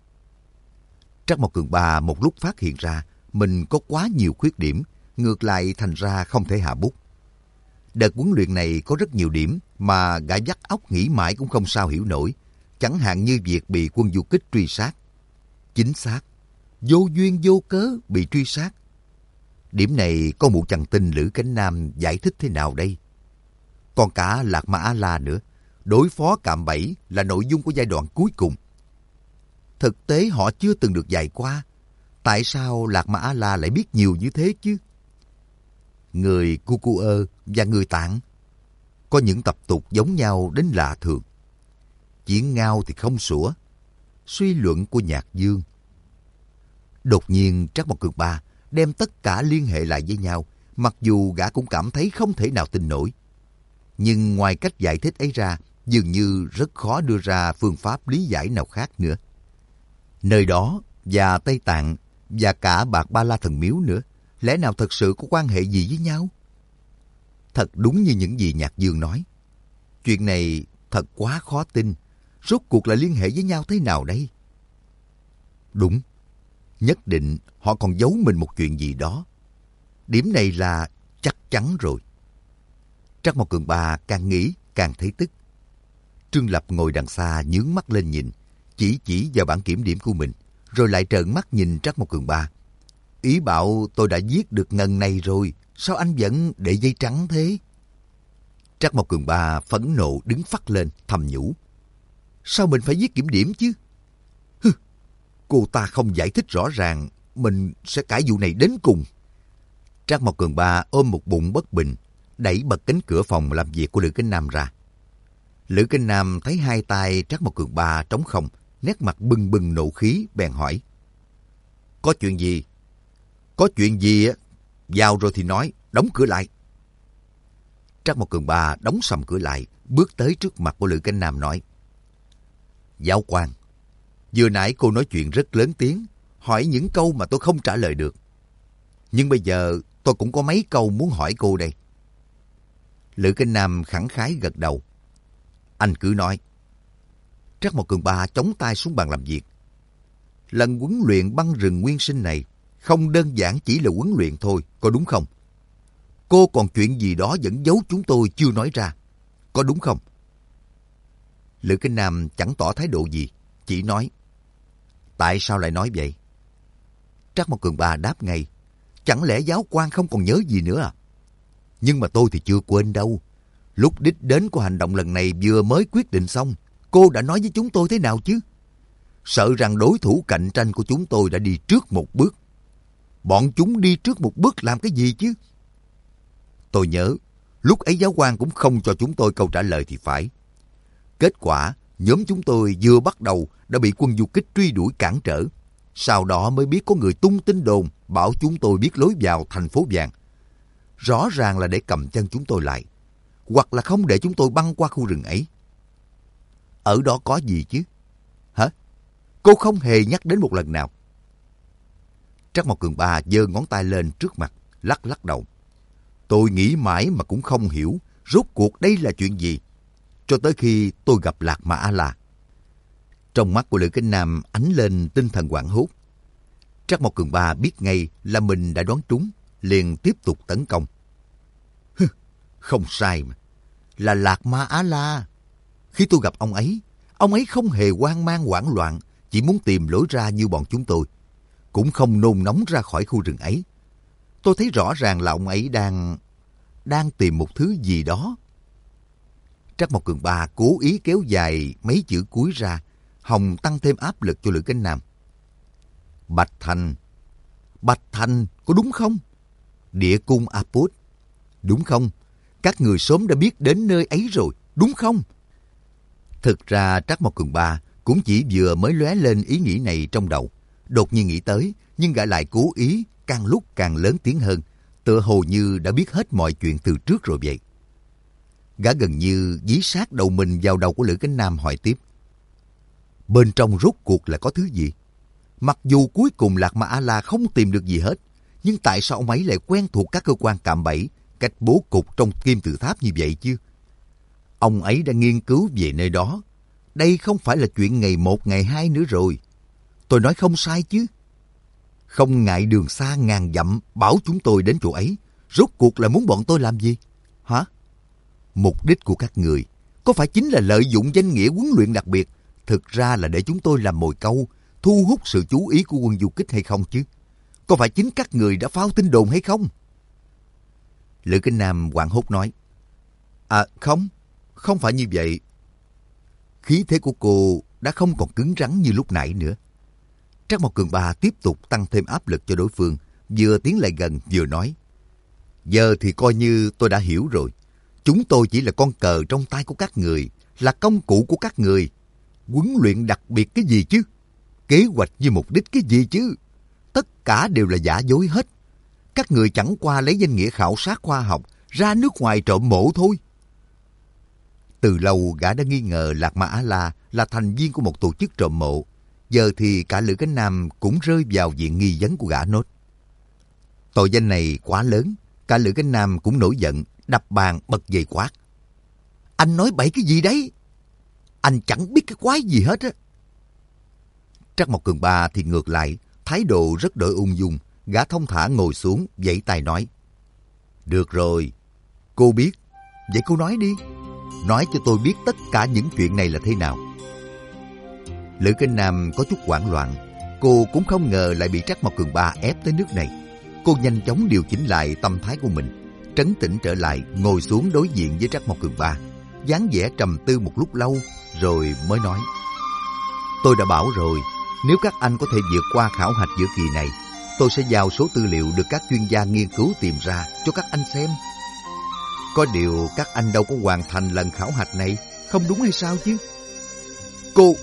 Trắc Mộc Cường Ba một lúc phát hiện ra mình có quá nhiều khuyết điểm, ngược lại thành ra không thể hạ bút. Đợt huấn luyện này có rất nhiều điểm mà gã vắt óc nghĩ mãi cũng không sao hiểu nổi. Chẳng hạn như việc bị quân du kích truy sát. Chính xác, vô duyên vô cớ bị truy sát. Điểm này có mụ chằn tinh Lữ Cánh Nam giải thích thế nào đây? Còn cả Lạc Ma A-la nữa, đối phó cạm bẫy là nội dung của giai đoạn cuối cùng. Thực tế họ chưa từng được dạy qua. Tại sao Lạc Ma A-la lại biết nhiều như thế chứ? Người Cu Cu Ơ và người Tạng có những tập tục giống nhau đến lạ thường. Chiến ngao thì không sủa. Suy luận của Nhạc Dương. Đột nhiên Trắc Mộc Cường Ba đem tất cả liên hệ lại với nhau, mặc dù gã cũng cảm thấy không thể nào tin nổi. Nhưng ngoài cách giải thích ấy ra, dường như rất khó đưa ra phương pháp lý giải nào khác nữa. Nơi đó và Tây Tạng và cả Bạc Ba La Thần Miếu nữa, lẽ nào thật sự có quan hệ gì với nhau? Thật đúng như những gì Nhạc Dương nói. Chuyện này thật quá khó tin. Rốt cuộc là liên hệ với nhau thế nào đây? Đúng. Nhất định họ còn giấu mình một chuyện gì đó. Điểm này là chắc chắn rồi. Trắc Mộc Cường Ba càng nghĩ càng thấy tức. Trương Lập ngồi đằng xa nhướng mắt lên nhìn, chỉ chỉ vào bảng kiểm điểm của mình, rồi lại trợn mắt nhìn Trắc Mộc Cường Ba. Ý bảo tôi đã viết được ngần này rồi, sao anh vẫn để dây trắng thế? Trắc Mộc Cường Ba phẫn nộ đứng phắt lên, thầm nhủ. Sao mình phải viết kiểm điểm chứ? Hừ, cô ta không giải thích rõ ràng, mình sẽ cãi vụ này đến cùng. Trắc Mộc Cường Ba ôm một bụng bất bình, đẩy bật cánh cửa phòng làm việc của Lữ Cánh Nam ra. Lữ Cánh Nam thấy hai tay Trắc Mộc Cường Ba trống không, nét mặt bừng bừng nộ khí, bèn hỏi. Có chuyện gì? Có chuyện gì á? Vào rồi thì nói, đóng cửa lại. Trắc Mộc Cường Ba đóng sầm cửa lại, bước tới trước mặt của Lữ Cánh Nam nói. Giáo quan, vừa nãy cô nói chuyện rất lớn tiếng, hỏi những câu mà tôi không trả lời được. Nhưng bây giờ tôi cũng có mấy câu muốn hỏi cô đây. Lữ Cánh Nam khẳng khái gật đầu. Anh cứ nói. Trắc Mộc Cường Ba chống tay xuống bàn làm việc. Lần huấn luyện băng rừng nguyên sinh này không đơn giản chỉ là huấn luyện thôi, có đúng không? Cô còn chuyện gì đó vẫn giấu chúng tôi chưa nói ra, có đúng không? Lữ Cánh Nam chẳng tỏ thái độ gì, chỉ nói. Tại sao lại nói vậy? Trắc Mộc Cường Ba đáp ngay. Chẳng lẽ giáo quan không còn nhớ gì nữa à? Nhưng mà tôi thì chưa quên đâu. Lúc đích đến của hành động lần này vừa mới quyết định xong, cô đã nói với chúng tôi thế nào chứ? Sợ rằng đối thủ cạnh tranh của chúng tôi đã đi trước một bước. Bọn chúng đi trước một bước làm cái gì chứ? Tôi nhớ, lúc ấy giáo quan cũng không cho chúng tôi câu trả lời thì phải. Kết quả, nhóm chúng tôi vừa bắt đầu đã bị quân du kích truy đuổi cản trở. Sau đó mới biết có người tung tin đồn bảo chúng tôi biết lối vào thành phố vàng. Rõ ràng là để cầm chân chúng tôi lại, hoặc là không để chúng tôi băng qua khu rừng ấy. Ở đó có gì chứ? Hả? Cô không hề nhắc đến một lần nào. Trắc Mộc Cường Ba giơ ngón tay lên trước mặt, lắc lắc đầu. Tôi nghĩ mãi mà cũng không hiểu rốt cuộc đây là chuyện gì, cho tới khi tôi gặp Lạc Ma A-la. Trong mắt của Lữ Cánh Nam ánh lên tinh thần hoảng hốt. Trắc Mộc Cường Ba biết ngay là mình đã đoán trúng, liền tiếp tục tấn công. Hừ, không sai mà, là Lạc Ma Á-la. Khi tôi gặp ông ấy, ông ấy không hề hoang mang hoảng loạn, chỉ muốn tìm lối ra như bọn chúng tôi. Cũng không nôn nóng ra khỏi khu rừng ấy. Tôi thấy rõ ràng là ông ấy đang... đang tìm một thứ gì đó. Trắc Mộc Cường Ba cố ý kéo dài mấy chữ cuối ra, hòng tăng thêm áp lực cho Lữ Cánh Nam. Bạch Thành. Bạch Thành, có đúng không? Địa cung Aput. Đúng không? Các người sớm đã biết đến nơi ấy rồi, đúng không? Thực ra Trắc Mộc Cường Ba cũng chỉ vừa mới lóe lên ý nghĩ này trong đầu. Đột nhiên nghĩ tới, nhưng gã lại cố ý càng lúc càng lớn tiếng hơn, tựa hồ như đã biết hết mọi chuyện từ trước rồi vậy. Gã gần như dí sát đầu mình vào đầu của Lữ Cánh Nam hỏi tiếp. Bên trong rốt cuộc là có thứ gì? Mặc dù cuối cùng Lạc Ma A-la không tìm được gì hết, nhưng tại sao ông ấy lại quen thuộc các cơ quan cạm bẫy, cách bố cục trong kim tự tháp như vậy chứ? Ông ấy đã nghiên cứu về nơi đó. Đây không phải là chuyện ngày một ngày hai nữa rồi. Tôi nói không sai chứ. Không ngại đường xa ngàn dặm bảo chúng tôi đến chỗ ấy. Rốt cuộc là muốn bọn tôi làm gì? Hả? Mục đích của các người có phải chính là lợi dụng danh nghĩa huấn luyện đặc biệt, thực ra là để chúng tôi làm mồi câu, thu hút sự chú ý của quân du kích hay không chứ? Có phải chính các người đã phao tin đồn hay không? Lữ Cánh Nam hoảng hốt nói. À không, không phải như vậy. Khí thế của cô đã không còn cứng rắn như lúc nãy nữa. Trắc Mộc Cường Ba tiếp tục tăng thêm áp lực cho đối phương, vừa tiến lại gần vừa nói. Giờ thì coi như tôi đã hiểu rồi. Chúng tôi chỉ là con cờ trong tay của các người, là công cụ của các người. Huấn luyện đặc biệt cái gì chứ? Kế hoạch với mục đích cái gì chứ? Tất cả đều là giả dối hết. Các người chẳng qua lấy danh nghĩa khảo sát khoa học ra nước ngoài trộm mộ thôi. Từ lâu gã đã nghi ngờ Lạc Ma Á-la là thành viên của một tổ chức trộm mộ. Giờ thì cả Lữ Cánh Nam cũng rơi vào diện nghi vấn của gã nốt. Tội danh này quá lớn, cả Lữ Cánh Nam cũng nổi giận, đập bàn bật dậy quát. Anh nói bậy cái gì đấy? Anh chẳng biết cái quái gì hết á. Trắc Mộc Cường Ba thì ngược lại, thái độ rất đổi ung dung, gã thông thả ngồi xuống, vẫy tay nói. Được rồi, cô biết, vậy cô nói đi. Nói cho tôi biết tất cả những chuyện này là thế nào. Lữ Cánh Nam có chút hoảng loạn. Cô cũng không ngờ lại bị Trắc Mộc Cường Ba ép tới nước này. Cô nhanh chóng điều chỉnh lại tâm thái của mình, trấn tĩnh trở lại, ngồi xuống đối diện với Trắc Mộc Cường Ba, dáng vẻ trầm tư một lúc lâu, rồi mới nói. Tôi đã bảo rồi, nếu các anh có thể vượt qua khảo hạch giữa kỳ này, tôi sẽ giao số tư liệu được các chuyên gia nghiên cứu tìm ra cho các anh xem. Có điều các anh đâu có hoàn thành lần khảo hạch này, không đúng hay sao chứ? Cô...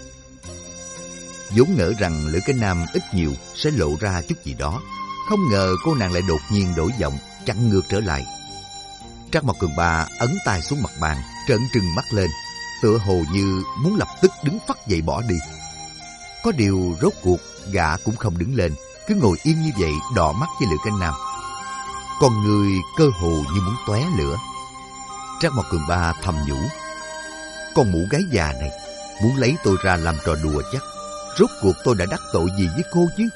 vốn ngỡ rằng Lữ Cánh Nam ít nhiều sẽ lộ ra chút gì đó. Không ngờ cô nàng lại đột nhiên đổi giọng, chặn ngược trở lại. Trắc Mộc Cường Ba ấn tay xuống mặt bàn, trợn trừng mắt lên, tựa hồ như muốn lập tức đứng phắt dậy bỏ đi. Có điều rốt cuộc gã cũng không đứng lên, cứ ngồi yên như vậy đỏ mắt với Lữ Cánh Nam. Con người cơ hồ như muốn tóe lửa. Trắc Mộc Cường Ba thầm nhủ. Con mụ gái già này muốn lấy tôi ra làm trò đùa chắc. Rốt cuộc tôi đã đắc tội gì với cô chứ?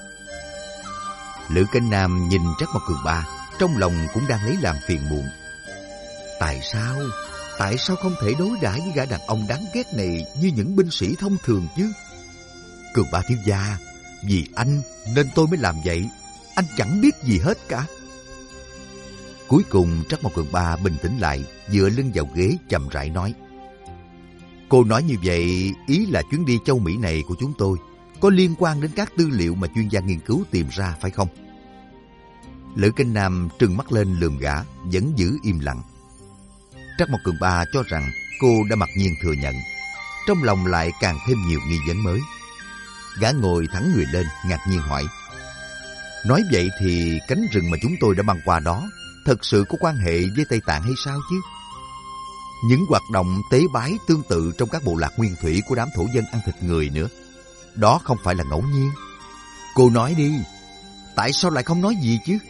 Lữ Cánh Nam nhìn Trắc Mộc Cường Ba, trong lòng cũng đang lấy làm phiền muộn. Tại sao? Tại sao không thể đối đãi với gã đàn ông đáng ghét này như những binh sĩ thông thường chứ? Cường Ba thiếu gia, vì anh nên tôi mới làm vậy. Anh chẳng biết gì hết cả. Cuối cùng Trắc Mộc Cường Ba bình tĩnh lại, dựa lưng vào ghế chậm rãi nói. Cô nói như vậy, ý là chuyến đi châu Mỹ này của chúng tôi có liên quan đến các tư liệu mà chuyên gia nghiên cứu tìm ra phải không? Lữ Cánh Nam trừng mắt lên lườm gã, vẫn giữ im lặng. Trắc Mộc Cường Ba cho rằng cô đã mặc nhiên thừa nhận, trong lòng lại càng thêm nhiều nghi vấn mới. Gã ngồi thẳng người lên, ngạc nhiên hỏi. Nói vậy thì cánh rừng mà chúng tôi đã băng qua đó thật sự có quan hệ với Tây Tạng hay sao chứ? Những hoạt động tế bái tương tự trong các bộ lạc nguyên thủy của đám thổ dân ăn thịt người nữa, đó không phải là ngẫu nhiên. Cô nói đi, tại sao lại không nói gì chứ?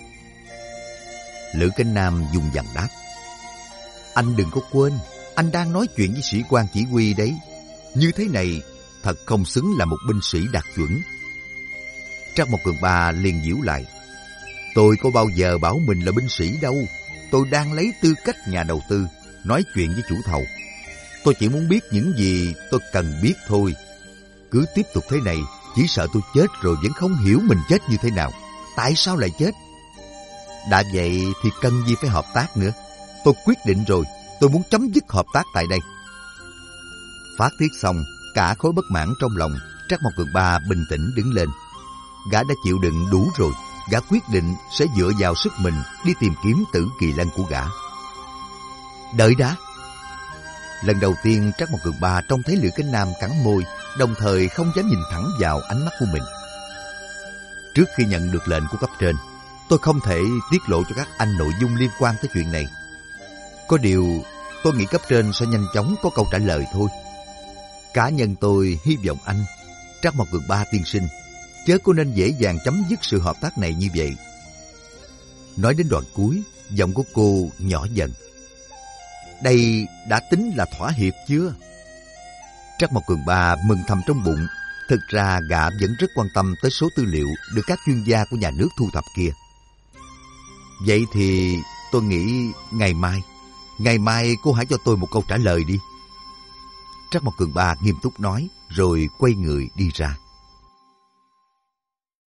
Lữ Cánh Nam dùng dằn đáp. Anh đừng có quên, anh đang nói chuyện với sĩ quan chỉ huy đấy. Như thế này thật không xứng là một binh sĩ đạt chuẩn. Trắc Mộc Cường Ba liền giễu lại. Tôi có bao giờ bảo mình là binh sĩ đâu. Tôi đang lấy tư cách nhà đầu tư, nói chuyện với chủ thầu. Tôi chỉ muốn biết những gì tôi cần biết thôi. Cứ tiếp tục thế này, chỉ sợ tôi chết rồi vẫn không hiểu mình chết như thế nào. Tại sao lại chết? Đã vậy thì cần gì phải hợp tác nữa. Tôi quyết định rồi, tôi muốn chấm dứt hợp tác tại đây. Phát tiết xong, cả khối bất mãn trong lòng, Trác Mộc Cường Ba bình tĩnh đứng lên. Gã đã chịu đựng đủ rồi, gã quyết định sẽ dựa vào sức mình đi tìm kiếm Tử Kỳ Lân của gã. Đợi đã! Lần đầu tiên Trác Mộc Cường Ba trông thấy Lữ Cánh Nam cắn môi, đồng thời không dám nhìn thẳng vào ánh mắt của mình. Trước khi nhận được lệnh của cấp trên, tôi không thể tiết lộ cho các anh nội dung liên quan tới chuyện này. Có điều, tôi nghĩ cấp trên sẽ nhanh chóng có câu trả lời thôi. Cá nhân tôi hy vọng anh, Trác Mộc Cường Ba tiên sinh, chớ có nên dễ dàng chấm dứt sự hợp tác này như vậy. Nói đến đoạn cuối, giọng của cô nhỏ dần. Đây đã tính là thỏa hiệp chưa? Trác Mộc Cường Ba mừng thầm trong bụng. Thực ra gã vẫn rất quan tâm tới số tư liệu được các chuyên gia của nhà nước thu thập kia. Vậy thì tôi nghĩ ngày mai, ngày mai cô hãy cho tôi một câu trả lời đi. Trác Mộc Cường Ba nghiêm túc nói, rồi quay người đi ra.